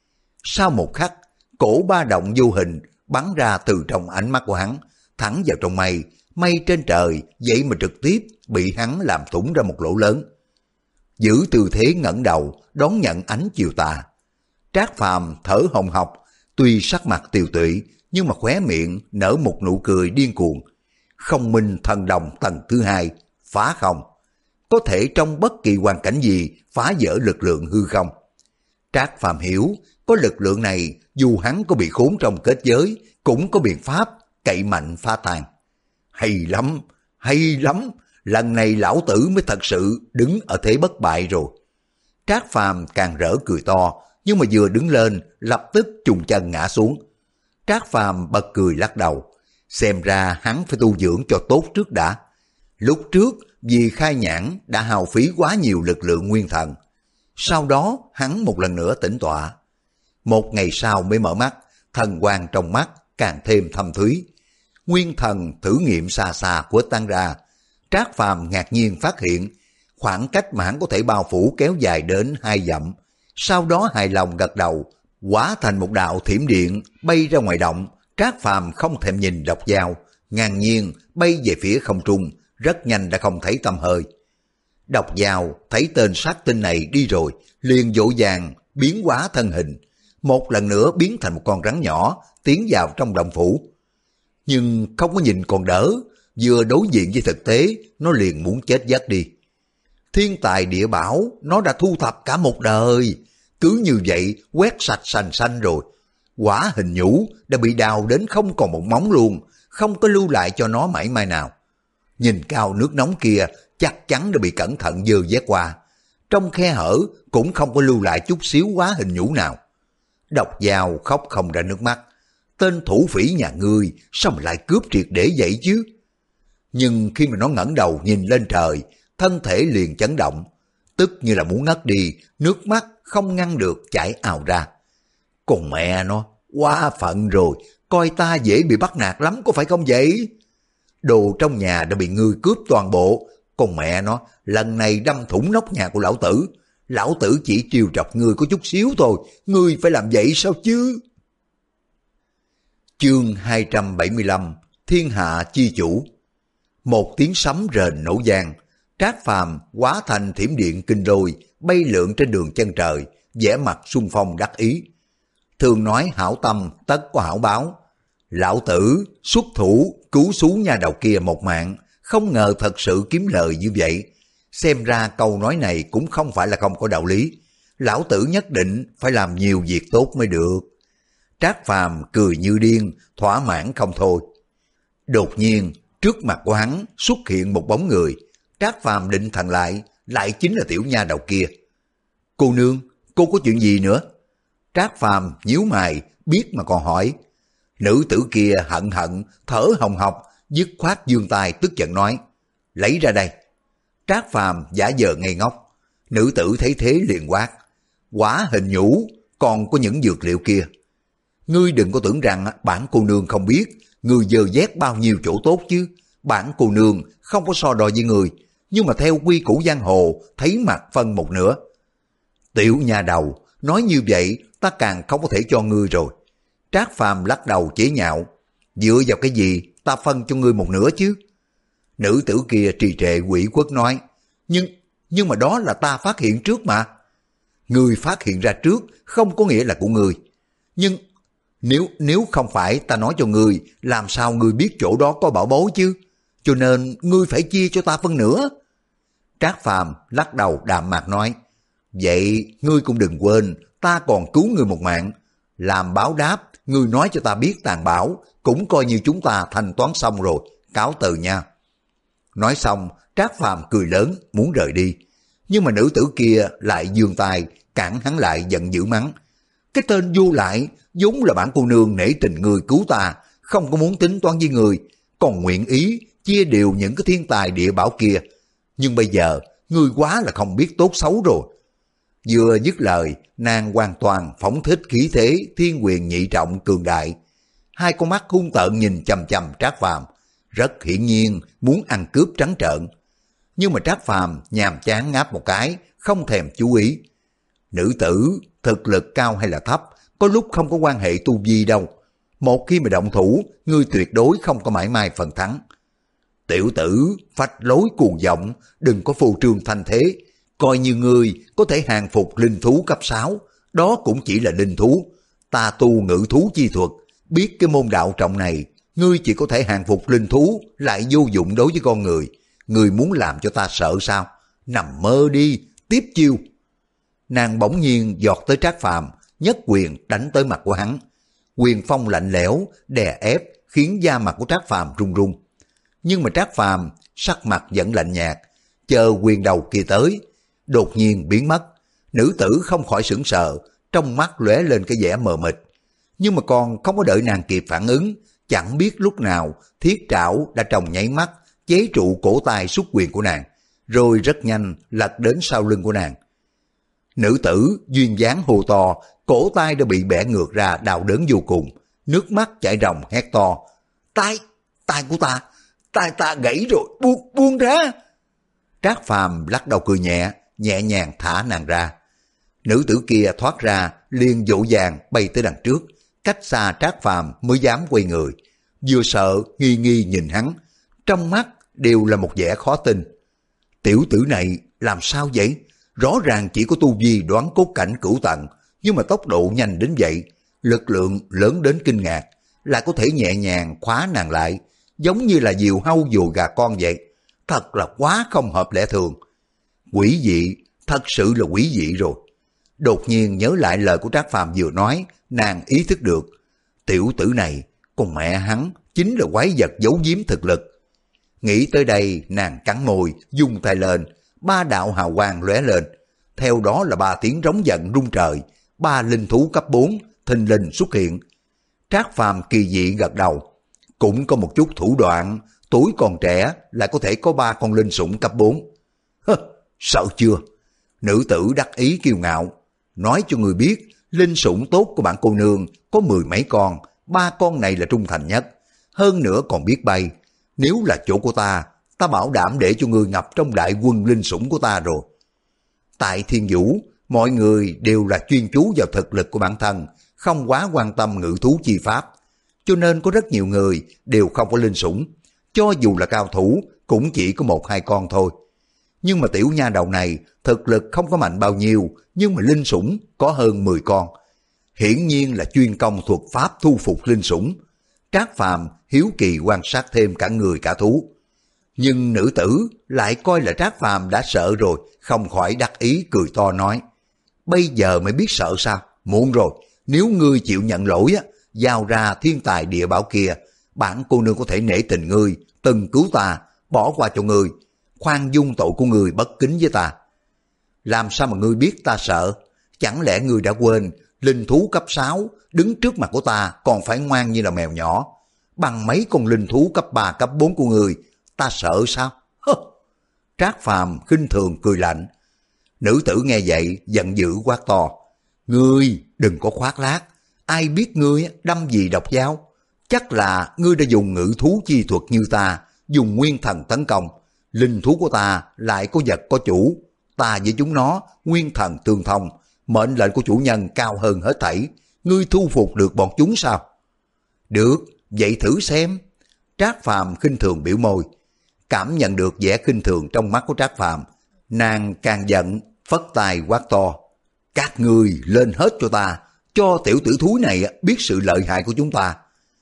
Sau một khắc, cổ ba động vô hình bắn ra từ trong ánh mắt của hắn, thẳng vào trong mây, mây trên trời vậy mà trực tiếp bị hắn làm thủng ra một lỗ lớn. Giữ tư thế ngẩng đầu đón nhận ánh chiều tà, Trác Phàm thở hồng hộc, tuy sắc mặt tiều tụy nhưng mà khóe miệng nở một nụ cười điên cuồng. Không minh thần đồng tầng thứ hai, phá không, có thể trong bất kỳ hoàn cảnh gì phá vỡ lực lượng hư không. Trác Phàm hiểu, có lực lượng này dù hắn có bị khốn trong kết giới cũng có biện pháp cậy mạnh phá tan. Hay lắm, hay lắm, lần này lão tử mới thật sự đứng ở thế bất bại rồi. Trác Phàm càng rỡ cười to, nhưng mà vừa đứng lên lập tức trùng chân ngã xuống. Trác Phàm bật cười lắc đầu, xem ra hắn phải tu dưỡng cho tốt trước đã. Lúc trước vì khai nhãn đã hao phí quá nhiều lực lượng nguyên thần, sau đó hắn một lần nữa tĩnh tọa. Một ngày sau mới mở mắt, thần quang trong mắt càng thêm thâm thúy. Nguyên thần thử nghiệm xa xa của tan ra. Trác Phàm ngạc nhiên phát hiện khoảng cách mà hắn có thể bao phủ kéo dài đến hai dặm. Sau đó hài lòng gật đầu, hóa thành một đạo thiểm điện bay ra ngoài động. Trác Phàm không thèm nhìn độc dao, ngang nhiên bay về phía không trung, rất nhanh đã không thấy tăm hơi. Độc dao thấy tên sát tinh này đi rồi, liền vội vàng biến hóa thân hình, một lần nữa biến thành một con rắn nhỏ tiến vào trong động phủ. Nhưng không có nhìn còn đỡ, vừa đối diện với thực tế, nó liền muốn chết giấc đi. Thiên tài địa bảo, nó đã thu thập cả một đời, cứ như vậy quét sạch sành xanh rồi. Quả hình nhũ đã bị đào đến không còn một móng luôn, không có lưu lại cho nó mảy may nào. Nhìn cao nước nóng kia, chắc chắn đã bị cẩn thận dơ vét qua. Trong khe hở cũng không có lưu lại chút xíu quá hình nhũ nào. Độc dao khóc không ra nước mắt. Tên thủ phỉ nhà ngươi sao mà lại cướp triệt để vậy chứ? Nhưng khi mà nó ngẩng đầu nhìn lên trời, thân thể liền chấn động, tức như là muốn ngất đi, nước mắt không ngăn được chảy ào ra. Còn mẹ nó, quá phận rồi, coi ta dễ bị bắt nạt lắm có phải không vậy? Đồ trong nhà đã bị ngươi cướp toàn bộ, còn mẹ nó, lần này đâm thủng nóc nhà của lão tử. Lão tử chỉ trêu chọc ngươi có chút xíu thôi, ngươi phải làm vậy sao chứ? Chương hai trăm bảy mươi lăm, Thiên hạ chi chủ. Một tiếng sấm rền nổ vang, Trác Phàm hóa thành thiểm điện kinh lôi, bay lượn trên đường chân trời, vẻ mặt xung phong đắc ý. Thường nói hảo tâm tất có hảo báo. Lão tử xuất thủ cứu xú nhà đầu kia một mạng, không ngờ thật sự kiếm lời như vậy. Xem ra câu nói này cũng không phải là không có đạo lý. Lão tử nhất định phải làm nhiều việc tốt mới được. Trác Phàm cười như điên, thỏa mãn không thôi. Đột nhiên, trước mặt của hắn xuất hiện một bóng người. Trác Phàm định thần lại, lại chính là tiểu nha đầu kia. Cô nương, cô có chuyện gì nữa? Trác Phàm nhíu mày, biết mà còn hỏi. Nữ tử kia hận hận, thở hồng hộc, dứt khoát giương tay tức giận nói. Lấy ra đây. Trác Phàm giả vờ ngây ngốc. Nữ tử thấy thế liền quát. Quả hình nhũ, còn có những dược liệu kia. Ngươi đừng có tưởng rằng bản cô nương không biết, ngươi dơ vét bao nhiêu chỗ tốt chứ. Bản cô nương không có so đo với người, nhưng mà theo quy củ giang hồ, thấy mặt phân một nửa. Tiểu nhà đầu, nói như vậy ta càng không có thể cho ngươi rồi. Trác Phàm lắc đầu chế nhạo. Dựa vào cái gì ta phân cho ngươi một nửa chứ? Nữ tử kia trì trệ quỷ quất nói. Nhưng, nhưng mà đó là ta phát hiện trước mà. Ngươi phát hiện ra trước không có nghĩa là của ngươi. Nhưng nếu nếu không phải ta nói cho ngươi, làm sao ngươi biết chỗ đó có bảo bối chứ? Cho nên ngươi phải chia cho ta phân nửa. Trác Phàm lắc đầu đạm mạc nói. Vậy ngươi cũng đừng quên, ta còn cứu ngươi một mạng. Làm báo đáp, ngươi nói cho ta biết tàn bảo, cũng coi như chúng ta thanh toán xong rồi, cáo từ nha. Nói xong, Trác Phàm cười lớn, muốn rời đi. Nhưng mà nữ tử kia lại giương tay, cản hắn lại giận dữ mắng. Cái tên vô lại, vốn là bản cô nương nể tình người cứu ta, không có muốn tính toán với người, còn nguyện ý chia đều những cái thiên tài địa bảo kia. Nhưng bây giờ, ngươi quá là không biết tốt xấu rồi. Vừa dứt lời, nàng hoàn toàn phóng thích khí thế thiên quyền nhị trọng cường đại. Hai con mắt hung tợn nhìn chằm chằm Trác Phàm, rất hiển nhiên muốn ăn cướp trắng trợn. Nhưng mà Trác Phàm nhàm chán ngáp một cái, không thèm chú ý. Nữ tử, thực lực cao hay là thấp, có lúc không có quan hệ tu vi đâu. Một khi mà động thủ, ngươi tuyệt đối không có mãi may phần thắng. Tiểu tử, phách lối cuồng vọng, đừng có phô trương thanh thế. Coi như ngươi có thể hàng phục linh thú cấp sáu, đó cũng chỉ là linh thú. Ta tu ngự thú chi thuật, biết cái môn đạo trọng này, ngươi chỉ có thể hàng phục linh thú, lại vô dụng đối với con người. Ngươi muốn làm cho ta sợ sao? Nằm mơ đi, tiếp chiêu. Nàng bỗng nhiên giọt tới Trác Phàm, nhất quyền đánh tới mặt của hắn. Quyền phong lạnh lẽo, đè ép, khiến da mặt của Trác Phàm run run. Nhưng mà Trác Phàm sắc mặt vẫn lạnh nhạt, chờ quyền đầu kia tới, đột nhiên biến mất. Nữ tử không khỏi sững sờ, trong mắt lóe lên cái vẻ mờ mịt. Nhưng mà còn không có đợi nàng kịp phản ứng, chẳng biết lúc nào thiết trảo đã trong nháy mắt chế trụ cổ tay xuất quyền của nàng, rồi rất nhanh lật đến sau lưng của nàng. Nữ tử duyên dáng hô to, cổ tay đã bị bẻ ngược ra, đau đớn vô cùng, nước mắt chảy ròng hét to. Tay, tay của ta, tay ta gãy rồi, buông, buông ra. Trác Phàm lắc đầu cười nhẹ, nhẹ nhàng thả nàng ra. Nữ tử kia thoát ra, liền dỗ dàng bay tới đằng trước, cách xa Trác Phàm mới dám quay người. Vừa sợ, nghi nghi nhìn hắn, trong mắt đều là một vẻ khó tin. Tiểu tử này làm sao vậy? Rõ ràng chỉ có tu vi đoán cốt cảnh cửu tầng, nhưng mà tốc độ nhanh đến vậy, lực lượng lớn đến kinh ngạc, lại có thể nhẹ nhàng khóa nàng lại, giống như là diều hâu dùa gà con vậy. Thật là quá không hợp lẽ thường. Quỷ dị, thật sự là quỷ dị rồi. Đột nhiên nhớ lại lời của Trác Phàm vừa nói, nàng ý thức được. Tiểu tử này, con mẹ hắn, chính là quái vật giấu giếm thực lực. Nghĩ tới đây, nàng cắn môi, dung tay lên, ba đạo hào quang lóe lên. Theo đó là ba tiếng rống giận rung trời, ba linh thú cấp bốn thình lình xuất hiện. Trác Phàm kỳ dị gật đầu, cũng có một chút thủ đoạn, tuổi còn trẻ lại có thể có ba con linh sủng cấp bốn. Hơ, sợ chưa? Nữ tử đắc ý kiêu ngạo, nói cho người biết, linh sủng tốt của bạn cô nương có mười mấy con, ba con này là trung thành nhất, hơn nữa còn biết bay. Nếu là chỗ của ta, ta bảo đảm để cho ngươi ngập trong đại quân linh sủng của ta rồi. Tại Thiên Vũ, mọi người đều là chuyên chú vào thực lực của bản thân, không quá quan tâm ngự thú chi pháp, cho nên có rất nhiều người đều không có linh sủng, cho dù là cao thủ cũng chỉ có một hai con thôi. Nhưng mà tiểu nha đầu này thực lực không có mạnh bao nhiêu, nhưng mà linh sủng có hơn mười con. Hiển nhiên là chuyên công thuật pháp thu phục linh sủng. Trác Phàm hiếu kỳ quan sát thêm cả người cả thú. Nhưng nữ tử lại coi là Trác Phàm đã sợ rồi, không khỏi đắc ý cười to nói. Bây giờ mới biết sợ sao? Muộn rồi, nếu ngươi chịu nhận lỗi á, giao ra thiên tài địa bảo kia, bản cô nương có thể nể tình ngươi, từng cứu ta, bỏ qua cho ngươi, khoan dung tội của ngươi bất kính với ta. Làm sao mà ngươi biết ta sợ? Chẳng lẽ ngươi đã quên, linh thú cấp sáu đứng trước mặt của ta còn phải ngoan như là mèo nhỏ, bằng mấy con linh thú cấp ba cấp bốn của ngươi, ta sợ sao? Hơ. Trác Phàm khinh thường cười lạnh. Nữ tử nghe vậy giận dữ quát to. Ngươi đừng có khoác lác, ai biết ngươi đâm gì độc dao? Chắc là ngươi đã dùng ngự thú chi thuật như ta, dùng nguyên thần tấn công. Linh thú của ta lại có vật có chủ, ta với chúng nó nguyên thần tương thông, mệnh lệnh của chủ nhân cao hơn hết thảy. Ngươi thu phục được bọn chúng sao? Được, vậy thử xem. Trác Phàm khinh thường biểu môi. Cảm nhận được vẻ khinh thường trong mắt của Trác Phàm, nàng càng giận, phất tay quát to. Các ngươi lên hết cho ta, cho tiểu tử thúi này biết sự lợi hại của chúng ta.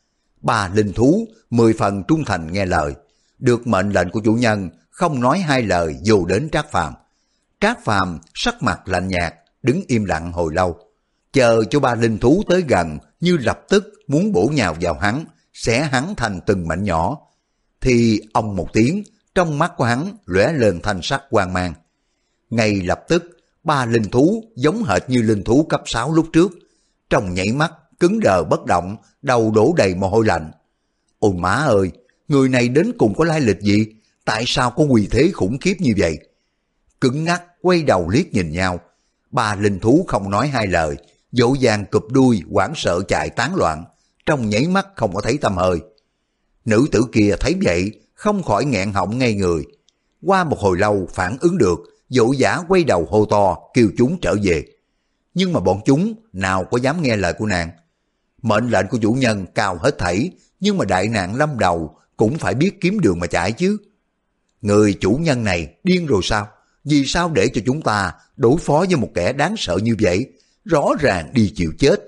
Ba linh thú mười phần trung thành nghe lời, được mệnh lệnh của chủ nhân, không nói hai lời vô đến Trác Phàm. Trác Phàm sắc mặt lạnh nhạt, đứng im lặng hồi lâu, chờ cho ba linh thú tới gần, như lập tức muốn bổ nhào vào hắn, xé hắn thành từng mảnh nhỏ. Thì ông một tiếng, trong mắt của hắn lóe lên thanh sắc quang mang. Ngay lập tức, ba linh thú giống hệt như linh thú cấp sáu lúc trước, trong nhảy mắt cứng đờ bất động, đầu đổ đầy mồ hôi lạnh. Ôi má ơi, người này đến cùng có lai lịch gì? Tại sao có uy thế khủng khiếp như vậy? Cứng ngắc quay đầu liếc nhìn nhau, ba linh thú không nói hai lời, dỗ dàng cụp đuôi hoảng sợ chạy tán loạn, trong nhảy mắt không có thấy tăm hơi. Nữ tử kia thấy vậy không khỏi nghẹn họng ngây người, qua một hồi lâu phản ứng được, dỗ dã quay đầu hô to kêu chúng trở về. Nhưng mà bọn chúng nào có dám nghe lời của nàng. Mệnh lệnh của chủ nhân cao hết thảy, nhưng mà đại nạn lâm đầu cũng phải biết kiếm đường mà chạy chứ. Người chủ nhân này điên rồi sao? Vì sao để cho chúng ta đối phó với một kẻ đáng sợ như vậy? Rõ ràng đi chịu chết.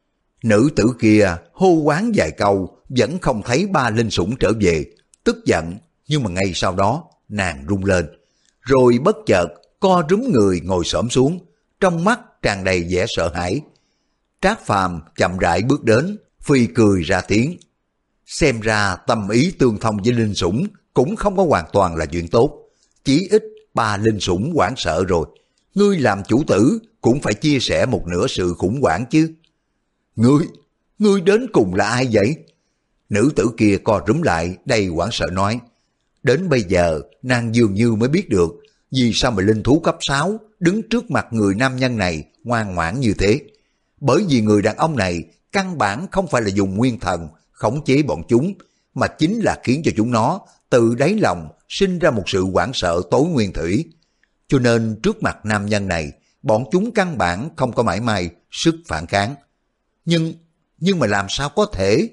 Nữ tử kia hô quán vài câu, vẫn không thấy ba linh sủng trở về, tức giận, nhưng mà ngay sau đó nàng rung lên, rồi bất chợt co rúm người ngồi xổm xuống, trong mắt tràn đầy vẻ sợ hãi. Trác Phàm chậm rãi bước đến, phi cười ra tiếng. Xem ra tâm ý tương thông với linh sủng cũng không có hoàn toàn là chuyện tốt, chỉ ít ba linh sủng hoảng sợ rồi, ngươi làm chủ tử cũng phải chia sẻ một nửa sự khủng hoảng chứ. Ngươi, ngươi đến cùng là ai vậy? Nữ tử kia co rúm lại đầy hoảng sợ nói. Đến bây giờ nàng dường như mới biết được vì sao mà linh thú cấp sáu đứng trước mặt người nam nhân này ngoan ngoãn như thế. bởi vì người đàn ông này căn bản không phải là dùng nguyên thần khống chế bọn chúng, mà chính là khiến cho chúng nó từ đáy lòng sinh ra một sự hoảng sợ tối nguyên thủy. Cho nên trước mặt nam nhân này, bọn chúng căn bản không có mảy may sức phản kháng. Nhưng, nhưng mà làm sao có thể?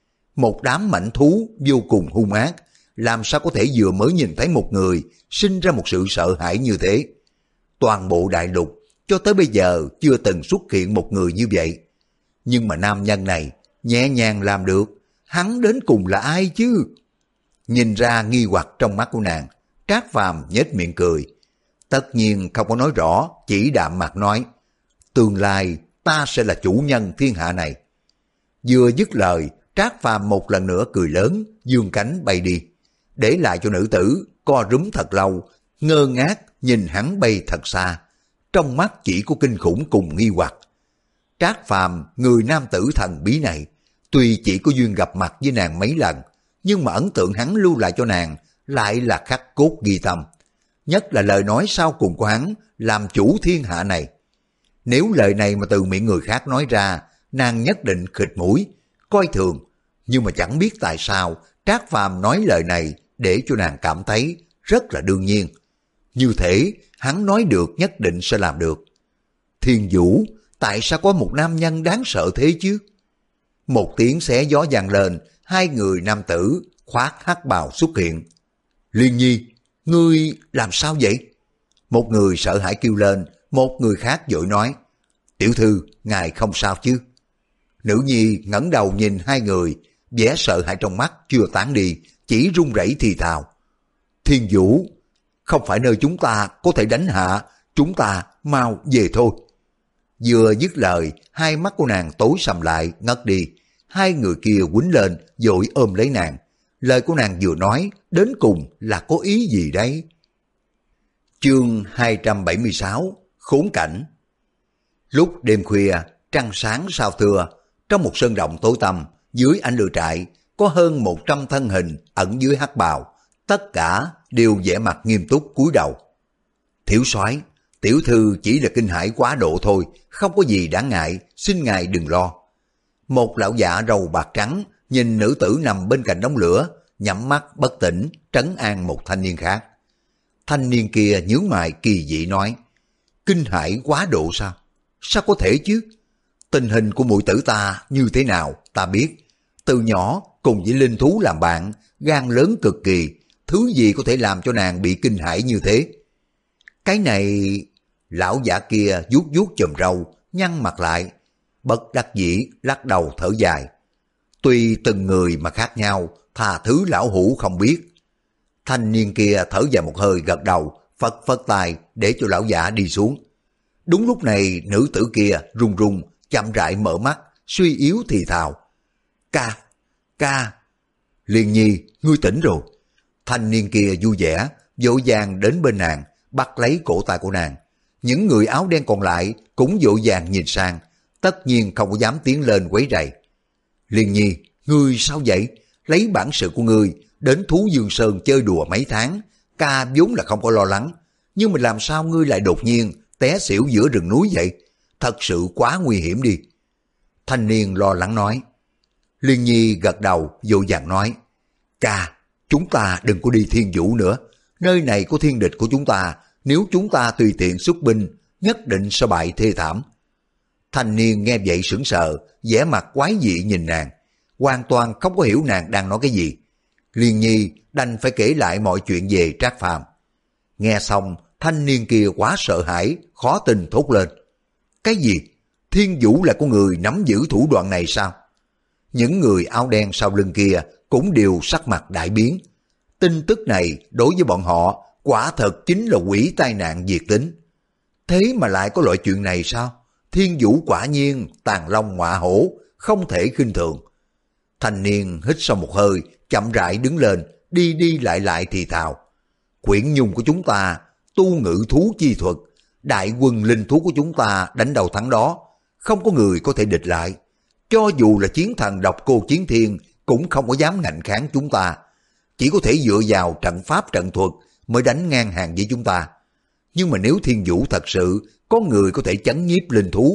Một đám mãnh thú vô cùng hung ác, làm sao có thể vừa mới nhìn thấy một người sinh ra một sự sợ hãi như thế? Toàn bộ đại lục cho tới bây giờ chưa từng xuất hiện một người như vậy. Nhưng mà nam nhân này nhẹ nhàng làm được, hắn đến cùng là ai chứ? Nhìn ra nghi hoặc trong mắt của nàng, Trác Phàm nhếch miệng cười. Tất nhiên không có nói rõ, chỉ đạm mạc nói, tương lai ta sẽ là chủ nhân thiên hạ này. Vừa dứt lời, Trác Phàm một lần nữa cười lớn, dương cánh bay đi, để lại cho nữ tử co rúm thật lâu, ngơ ngác nhìn hắn bay thật xa, trong mắt chỉ có kinh khủng cùng nghi hoặc. Trác Phàm, người nam tử thần bí này, tuy chỉ có duyên gặp mặt với nàng mấy lần, nhưng mà ấn tượng hắn lưu lại cho nàng lại là khắc cốt ghi tâm. Nhất là lời nói sau cùng của hắn, làm chủ thiên hạ này. Nếu lời này mà từ miệng người khác nói ra, nàng nhất định khịt mũi, coi thường. Nhưng mà chẳng biết tại sao Trác Phàm nói lời này để cho nàng cảm thấy rất là đương nhiên. Như thế, hắn nói được nhất định sẽ làm được. Thiên Vũ, tại sao có một nam nhân đáng sợ thế chứ? Một tiếng xé gió vang lên, hai người nam tử khoác hắc bào xuất hiện. Liên Nhi, ngươi làm sao vậy? Một người sợ hãi kêu lên, một người khác vội nói, tiểu thư, ngài không sao chứ? Nữ nhi ngẩng đầu nhìn hai người, vẻ sợ hãi trong mắt chưa tán đi, chỉ run rẩy thì thào. Thiên Vũ, không phải nơi chúng ta có thể đánh hạ, chúng ta mau về thôi. Vừa dứt lời, hai mắt của nàng tối sầm lại, ngất đi. Hai người kia quýnh lên, vội ôm lấy nàng. Lời của nàng vừa nói, đến cùng là có ý gì đấy? Chương hai trăm bảy mươi sáu, Khốn cảnh. Lúc đêm khuya, trăng sáng sao thưa, trong một sơn động tối tăm, dưới ánh lửa trại, có hơn một trăm thân hình ẩn dưới hắc bào, tất cả đều vẻ mặt nghiêm túc cúi đầu. Thiếu soái, tiểu thư chỉ là kinh hãi quá độ thôi, không có gì đáng ngại, xin ngài đừng lo. Một lão giả râu bạc trắng nhìn nữ tử nằm bên cạnh đống lửa, nhắm mắt bất tỉnh, trấn an một thanh niên khác. Thanh niên kia nhướng mày kỳ dị nói, kinh hãi quá độ sao? Sao có thể chứ? Tình hình của muội tử ta như thế nào ta biết. Từ nhỏ cùng với linh thú làm bạn, gan lớn cực kỳ, thứ gì có thể làm cho nàng bị kinh hãi như thế? Cái này... Lão giả kia vuốt vuốt chùm râu, nhăn mặt lại, bất đắc dĩ lắc đầu thở dài. Tuy từng người mà khác nhau, thà thứ lão hủ không biết. Thanh niên kia thở dài một hơi gật đầu, phất phất tay để cho lão giả đi xuống. Đúng lúc này nữ tử kia run run, chậm rãi mở mắt, suy yếu thì thào. Ca, ca, Liên Nhi, ngươi tỉnh rồi. Thanh niên kia vui vẻ, vội vàng đến bên nàng, bắt lấy cổ tay của nàng. Những người áo đen còn lại cũng vội vàng nhìn sang, tất nhiên không có dám tiến lên quấy rầy. Liên Nhi, ngươi sao vậy? Lấy bản sự của ngươi đến Thú Dương Sơn chơi đùa mấy tháng, ca vốn là không có lo lắng, nhưng mà làm sao ngươi lại đột nhiên té xỉu giữa rừng núi vậy? Thật sự quá nguy hiểm đi. Thanh niên lo lắng nói. Liên Nhi gật đầu vội vàng nói, ca, chúng ta đừng có đi Thiên Vũ nữa, nơi này có thiên địch của chúng ta, nếu chúng ta tùy tiện xuất binh, nhất định sẽ bại thê thảm. Thanh niên nghe vậy sững sờ, vẻ mặt quái dị nhìn nàng, hoàn toàn không có hiểu nàng đang nói cái gì. Liên Nhi đành phải kể lại mọi chuyện về Trác Phàm. Nghe xong, thanh niên kia quá sợ hãi, khó tin thốt lên. Cái gì? Thiên Vũ là con người nắm giữ thủ đoạn này sao? Những người áo đen sau lưng kia cũng đều sắc mặt đại biến. Tin tức này đối với bọn họ quả thật chính là quỷ tai nạn diệt tính. Thế mà lại có loại chuyện này sao? Thiên Vũ quả nhiên tàn long ngọa hổ, không thể khinh thường. Thanh niên hít sâu một hơi, chậm rãi đứng lên, đi đi lại lại thì thào. Quyển nhung của chúng ta, tu ngự thú chi thuật, đại quân linh thú của chúng ta đánh đầu thắng đó, không có người có thể địch lại. Cho dù là chiến thần độc cô chiến thiên cũng không có dám ngạnh kháng chúng ta. Chỉ có thể dựa vào trận pháp trận thuật mới đánh ngang hàng với chúng ta. Nhưng mà nếu Thiên Vũ thật sự có người có thể chấn nhiếp linh thú,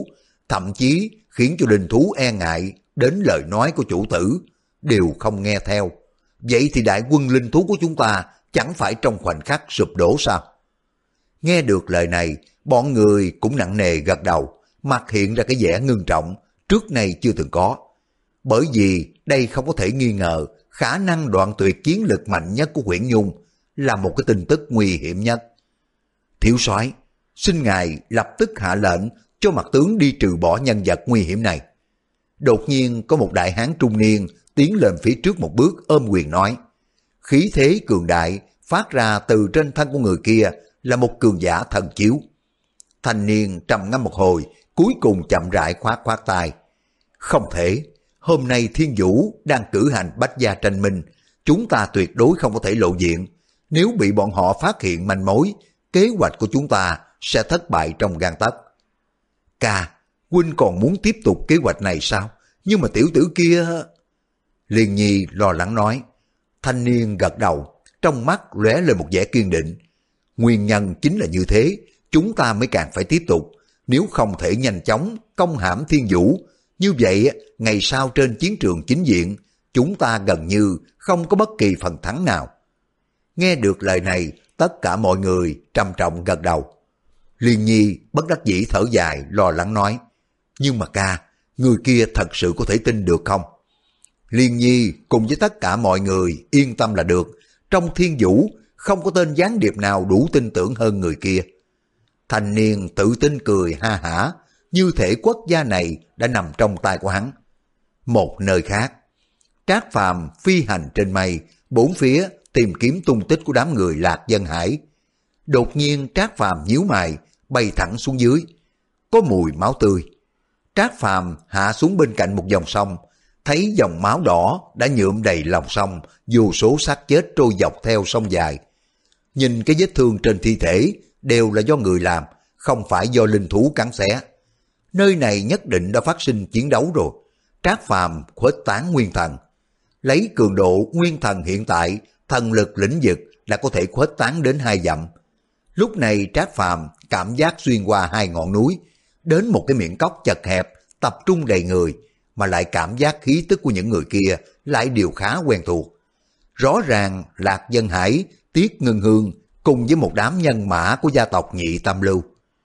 thậm chí khiến cho linh thú e ngại đến lời nói của chủ tử, đều không nghe theo. Vậy thì đại quân linh thú của chúng ta chẳng phải trong khoảnh khắc sụp đổ sao? Nghe được lời này, bọn người cũng nặng nề gật đầu, mặt hiện ra cái vẻ ngưng trọng, trước nay chưa từng có. Bởi vì đây không có thể nghi ngờ khả năng đoạn tuyệt chiến lực mạnh nhất của Uyển Nhung là một cái tin tức nguy hiểm nhất. Thiếu soái, xin ngài lập tức hạ lệnh cho mặt tướng đi trừ bỏ nhân vật nguy hiểm này. Đột nhiên có một đại hán trung niên tiến lên phía trước một bước ôm quyền nói. Khí thế cường đại phát ra từ trên thân của người kia là một cường giả thần chiếu. Thanh niên trầm ngâm một hồi, cuối cùng chậm rãi khoát khoát tay. Không thể, hôm nay Thiên Vũ đang cử hành bách gia tranh minh, chúng ta tuyệt đối không có thể lộ diện. Nếu bị bọn họ phát hiện manh mối, kế hoạch của chúng ta sẽ thất bại trong gang tấc. Ca, huynh còn muốn tiếp tục kế hoạch này sao? Nhưng mà tiểu tử kia... Liên Nhi lo lắng nói. Thanh niên gật đầu, trong mắt lóe lên một vẻ kiên định. Nguyên nhân chính là như thế, chúng ta mới càng phải tiếp tục. Nếu không thể nhanh chóng công hãm Thiên Vũ, như vậy ngày sau trên chiến trường chính diện, chúng ta gần như không có bất kỳ phần thắng nào. Nghe được lời này, tất cả mọi người trầm trọng gật đầu. Liên Nhi bất đắc dĩ thở dài, lo lắng nói. Nhưng mà ca, người kia thật sự có thể tin được không? Liên Nhi cùng với tất cả mọi người yên tâm là được. Trong Thiên Vũ không có tên gián điệp nào đủ tin tưởng hơn người kia. Thanh niên tự tin cười ha hả, như thể quốc gia này đã nằm trong tay của hắn. Một nơi khác, Trác Phàm phi hành trên mây, bốn phía tìm kiếm tung tích của đám người Lạc Dân Hải. Đột nhiên Trác Phàm nhíu mày, bay thẳng xuống dưới. Có mùi máu tươi. Trác Phàm hạ xuống bên cạnh một dòng sông, thấy dòng máu đỏ đã nhuộm đầy lòng sông, vô số xác chết trôi dọc theo sông dài. Nhìn cái vết thương trên thi thể đều là do người làm, không phải do linh thú cắn xé. Nơi này nhất định đã phát sinh chiến đấu rồi. Trác Phàm khuếch tán nguyên thần. Lấy cường độ nguyên thần hiện tại, thần lực lĩnh vực là có thể khuếch tán đến hai dặm. Lúc này Trác Phàm cảm giác xuyên qua hai ngọn núi, đến một cái miệng cốc chật hẹp, tập trung đầy người, mà lại cảm giác khí tức của những người kia lại đều khá quen thuộc. Rõ ràng Lạc Dân Hải, Tiết Ngân Hương cùng với một đám nhân mã của gia tộc Nhị Tam Lưu.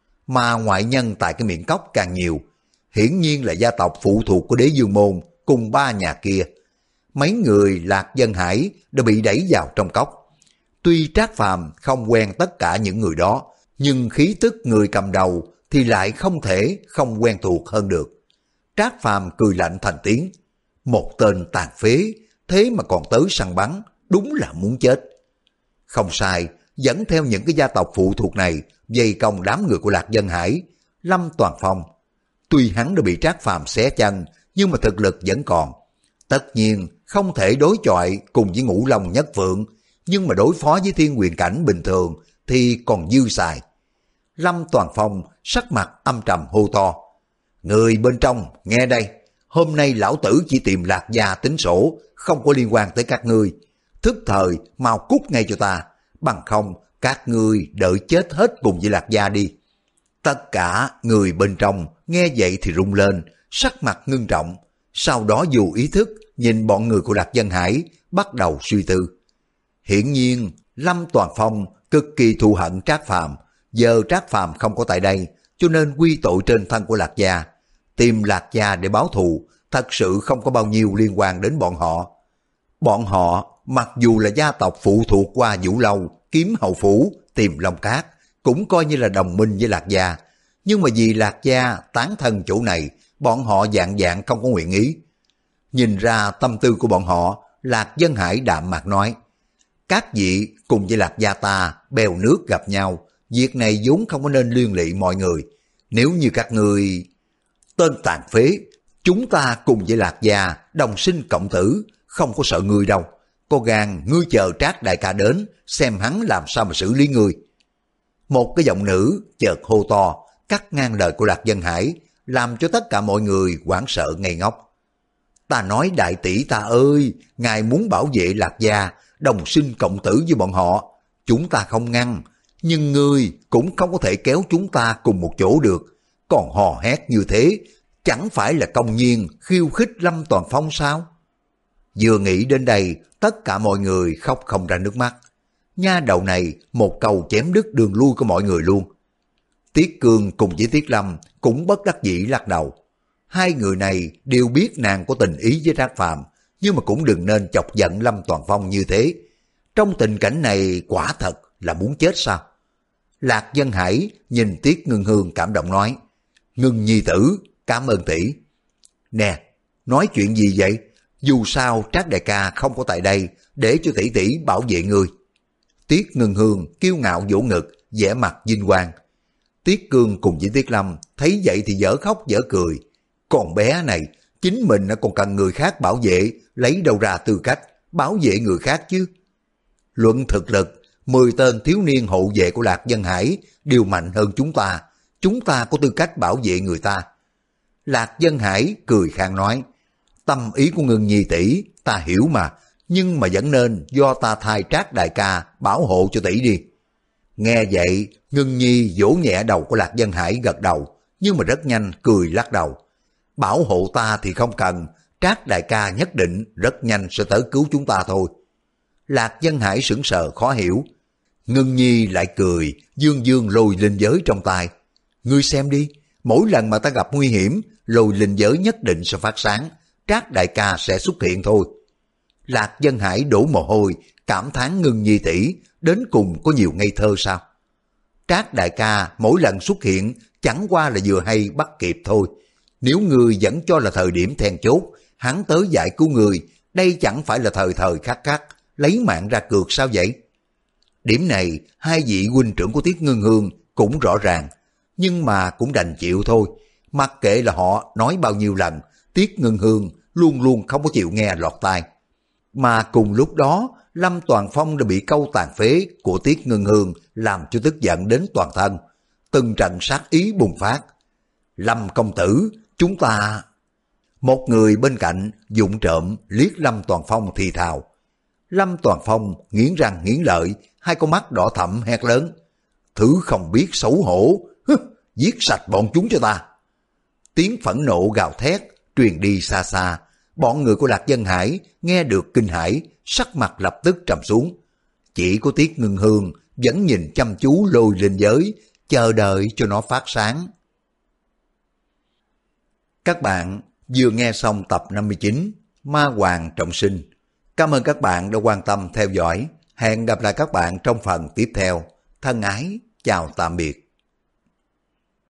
Mà ngoại nhân tại cái miệng cốc càng nhiều, hiển nhiên là gia tộc phụ thuộc của Đế Dương Môn cùng ba nhà kia. Mấy người Lạc Dân Hải đã bị đẩy vào trong cốc. Tuy Trác Phàm không quen tất cả những người đó, nhưng khí tức người cầm đầu thì lại không thể không quen thuộc hơn được. Trác Phàm cười lạnh thành tiếng. Một tên tàn phế, thế mà còn tới săn bắn, đúng là muốn chết. Không sai, dẫn theo những cái gia tộc phụ thuộc này, vây công đám người của Lạc Dân Hải, Lâm Toàn Phong. Tuy hắn đã bị Trác Phàm xé chân, nhưng mà thực lực vẫn còn. Tất nhiên không thể đối chọi cùng với Ngũ Long Nhất Phượng, nhưng mà đối phó với Thiên Huyền Cảnh bình thường thì còn dư xài. Lâm Toàn Phong sắc mặt âm trầm hô to. Người bên trong, nghe đây, hôm nay lão tử chỉ tìm Lạc gia tính sổ, không có liên quan tới các ngươi. Thức thời, mau cút ngay cho ta, bằng không các ngươi đợi chết hết cùng với Lạc gia đi. Tất cả người bên trong nghe vậy thì rung lên, sắc mặt ngưng trọng, sau đó dù ý thức nhìn bọn người của Lạc Dân Hải, bắt đầu suy tư. Hiển nhiên, Lâm Toàn Phong cực kỳ thù hận Trác Phàm, giờ Trác Phàm không có tại đây, cho nên quy tội trên thân của Lạc gia. Tìm Lạc gia để báo thù, thật sự không có bao nhiêu liên quan đến bọn họ. Bọn họ, mặc dù là gia tộc phụ thuộc qua Vũ Lâu, Kiếm Hậu Phủ, Tìm Long Cát, cũng coi như là đồng minh với Lạc gia. Nhưng mà vì Lạc gia tán thân chỗ này, bọn họ dạng dạng không có nguyện ý. Nhìn ra tâm tư của bọn họ, Lạc Dân Hải đạm mạc nói. Các vị cùng với Lạc gia ta bèo nước gặp nhau, việc này vốn không có nên liên lụy mọi người. Nếu như các người... Tên tàn phế, chúng ta cùng với Lạc gia đồng sinh cộng tử, không có sợ ngươi đâu. Có gan ngươi chờ Trác đại ca đến, xem hắn làm sao mà xử lý ngươi. Một cái giọng nữ chợt hô to, cắt ngang lời của Lạc Dân Hải, làm cho tất cả mọi người hoảng sợ ngây ngốc. Ta nói đại tỷ ta ơi, ngài muốn bảo vệ Lạc gia, đồng sinh cộng tử với bọn họ, chúng ta không ngăn, nhưng ngươi cũng không có thể kéo chúng ta cùng một chỗ được. còn hò hét như thế, chẳng phải là công nhiên khiêu khích Lâm Toàn Phong sao? Vừa nghĩ đến đây, tất cả mọi người khóc không ra nước mắt. Nha đầu này một câu chém đứt đường lui của mọi người luôn. Tiết Cương cùng với Tiết Lâm cũng bất đắc dĩ lắc đầu. Hai người này đều biết nàng có tình ý với Trác Phàm, nhưng mà cũng đừng nên chọc giận Lâm Toàn Phong như thế. Trong tình cảnh này quả thật là muốn chết sao? Lạc Dân Hải nhìn Tiết Ngưng Hương cảm động nói, Ngưng nhi tử, cảm ơn tỷ. Nè, nói chuyện gì vậy? Dù sao Trác đại ca không có tại đây để cho tỷ tỷ bảo vệ người. Tiết Ngưng Hương kiêu ngạo vỗ ngực, vẻ mặt vinh quang. Tiết Cương cùng với Tiết Lâm thấy vậy thì dở khóc dở cười. Con bé này, chính mình còn cần người khác bảo vệ, lấy đâu ra tư cách bảo vệ người khác chứ? Luận thực lực, mười tên thiếu niên hộ vệ của Lạc Dân Hải đều mạnh hơn chúng ta. Chúng ta có tư cách bảo vệ người ta. Lạc Dân Hải cười khang nói, tâm ý của Ngưng nhi tỷ ta hiểu mà, nhưng mà vẫn nên do ta thay Trác đại ca bảo hộ cho tỷ đi. Nghe vậy, Ngưng nhi vỗ nhẹ đầu của Lạc Dân Hải gật đầu, nhưng mà rất nhanh cười lắc đầu. Bảo hộ ta thì không cần, Trác đại ca nhất định rất nhanh sẽ tới cứu chúng ta thôi. Lạc Dân Hải sững sờ khó hiểu. Ngưng nhi lại cười, dương dương lôi linh giới trong tay. Ngươi xem đi, mỗi lần mà ta gặp nguy hiểm, lôi linh giới nhất định sẽ phát sáng, Trác đại ca sẽ xuất hiện thôi. Lạc Dân Hải đổ mồ hôi, cảm thán Ngưng nhi tỷ đến cùng có nhiều ngây thơ sao? Trác đại ca mỗi lần xuất hiện chẳng qua là vừa hay bắt kịp thôi. Nếu ngươi vẫn cho là thời điểm then chốt, hắn tới giải cứu người, đây chẳng phải là thời thời khắc khắc, lấy mạng ra cược sao vậy? Điểm này, hai vị huynh trưởng của Tiết Ngưng Hương cũng rõ ràng, nhưng mà cũng đành chịu thôi. Mặc kệ là họ nói bao nhiêu lần, Tiết Ngưng Hương luôn luôn không có chịu nghe lọt tai. Mà cùng lúc đó, Lâm Toàn Phong đã bị câu tàn phế của Tiết Ngưng Hương làm cho tức giận đến toàn thân. Từng trận sát ý bùng phát. Lâm công tử, chúng ta... Một người bên cạnh vụng trộm liếc Lâm Toàn Phong thì thào. Lâm Toàn Phong nghiến răng nghiến lợi, hai con mắt đỏ thẫm hét lớn. Thứ không biết xấu hổ, hứ, giết sạch bọn chúng cho ta. Tiếng phẫn nộ gào thét truyền đi xa xa. Bọn người của Lạc Dân Hải nghe được kinh hãi, sắc mặt lập tức trầm xuống. Chỉ có Tiết Ngưng Hương vẫn nhìn chăm chú lôi linh giới, chờ đợi cho nó phát sáng. Các bạn vừa nghe xong tập năm mươi chín Ma Hoàng Trọng Sinh. Cảm ơn các bạn đã quan tâm theo dõi. Hẹn gặp lại các bạn trong phần tiếp theo. Thân ái, chào tạm biệt.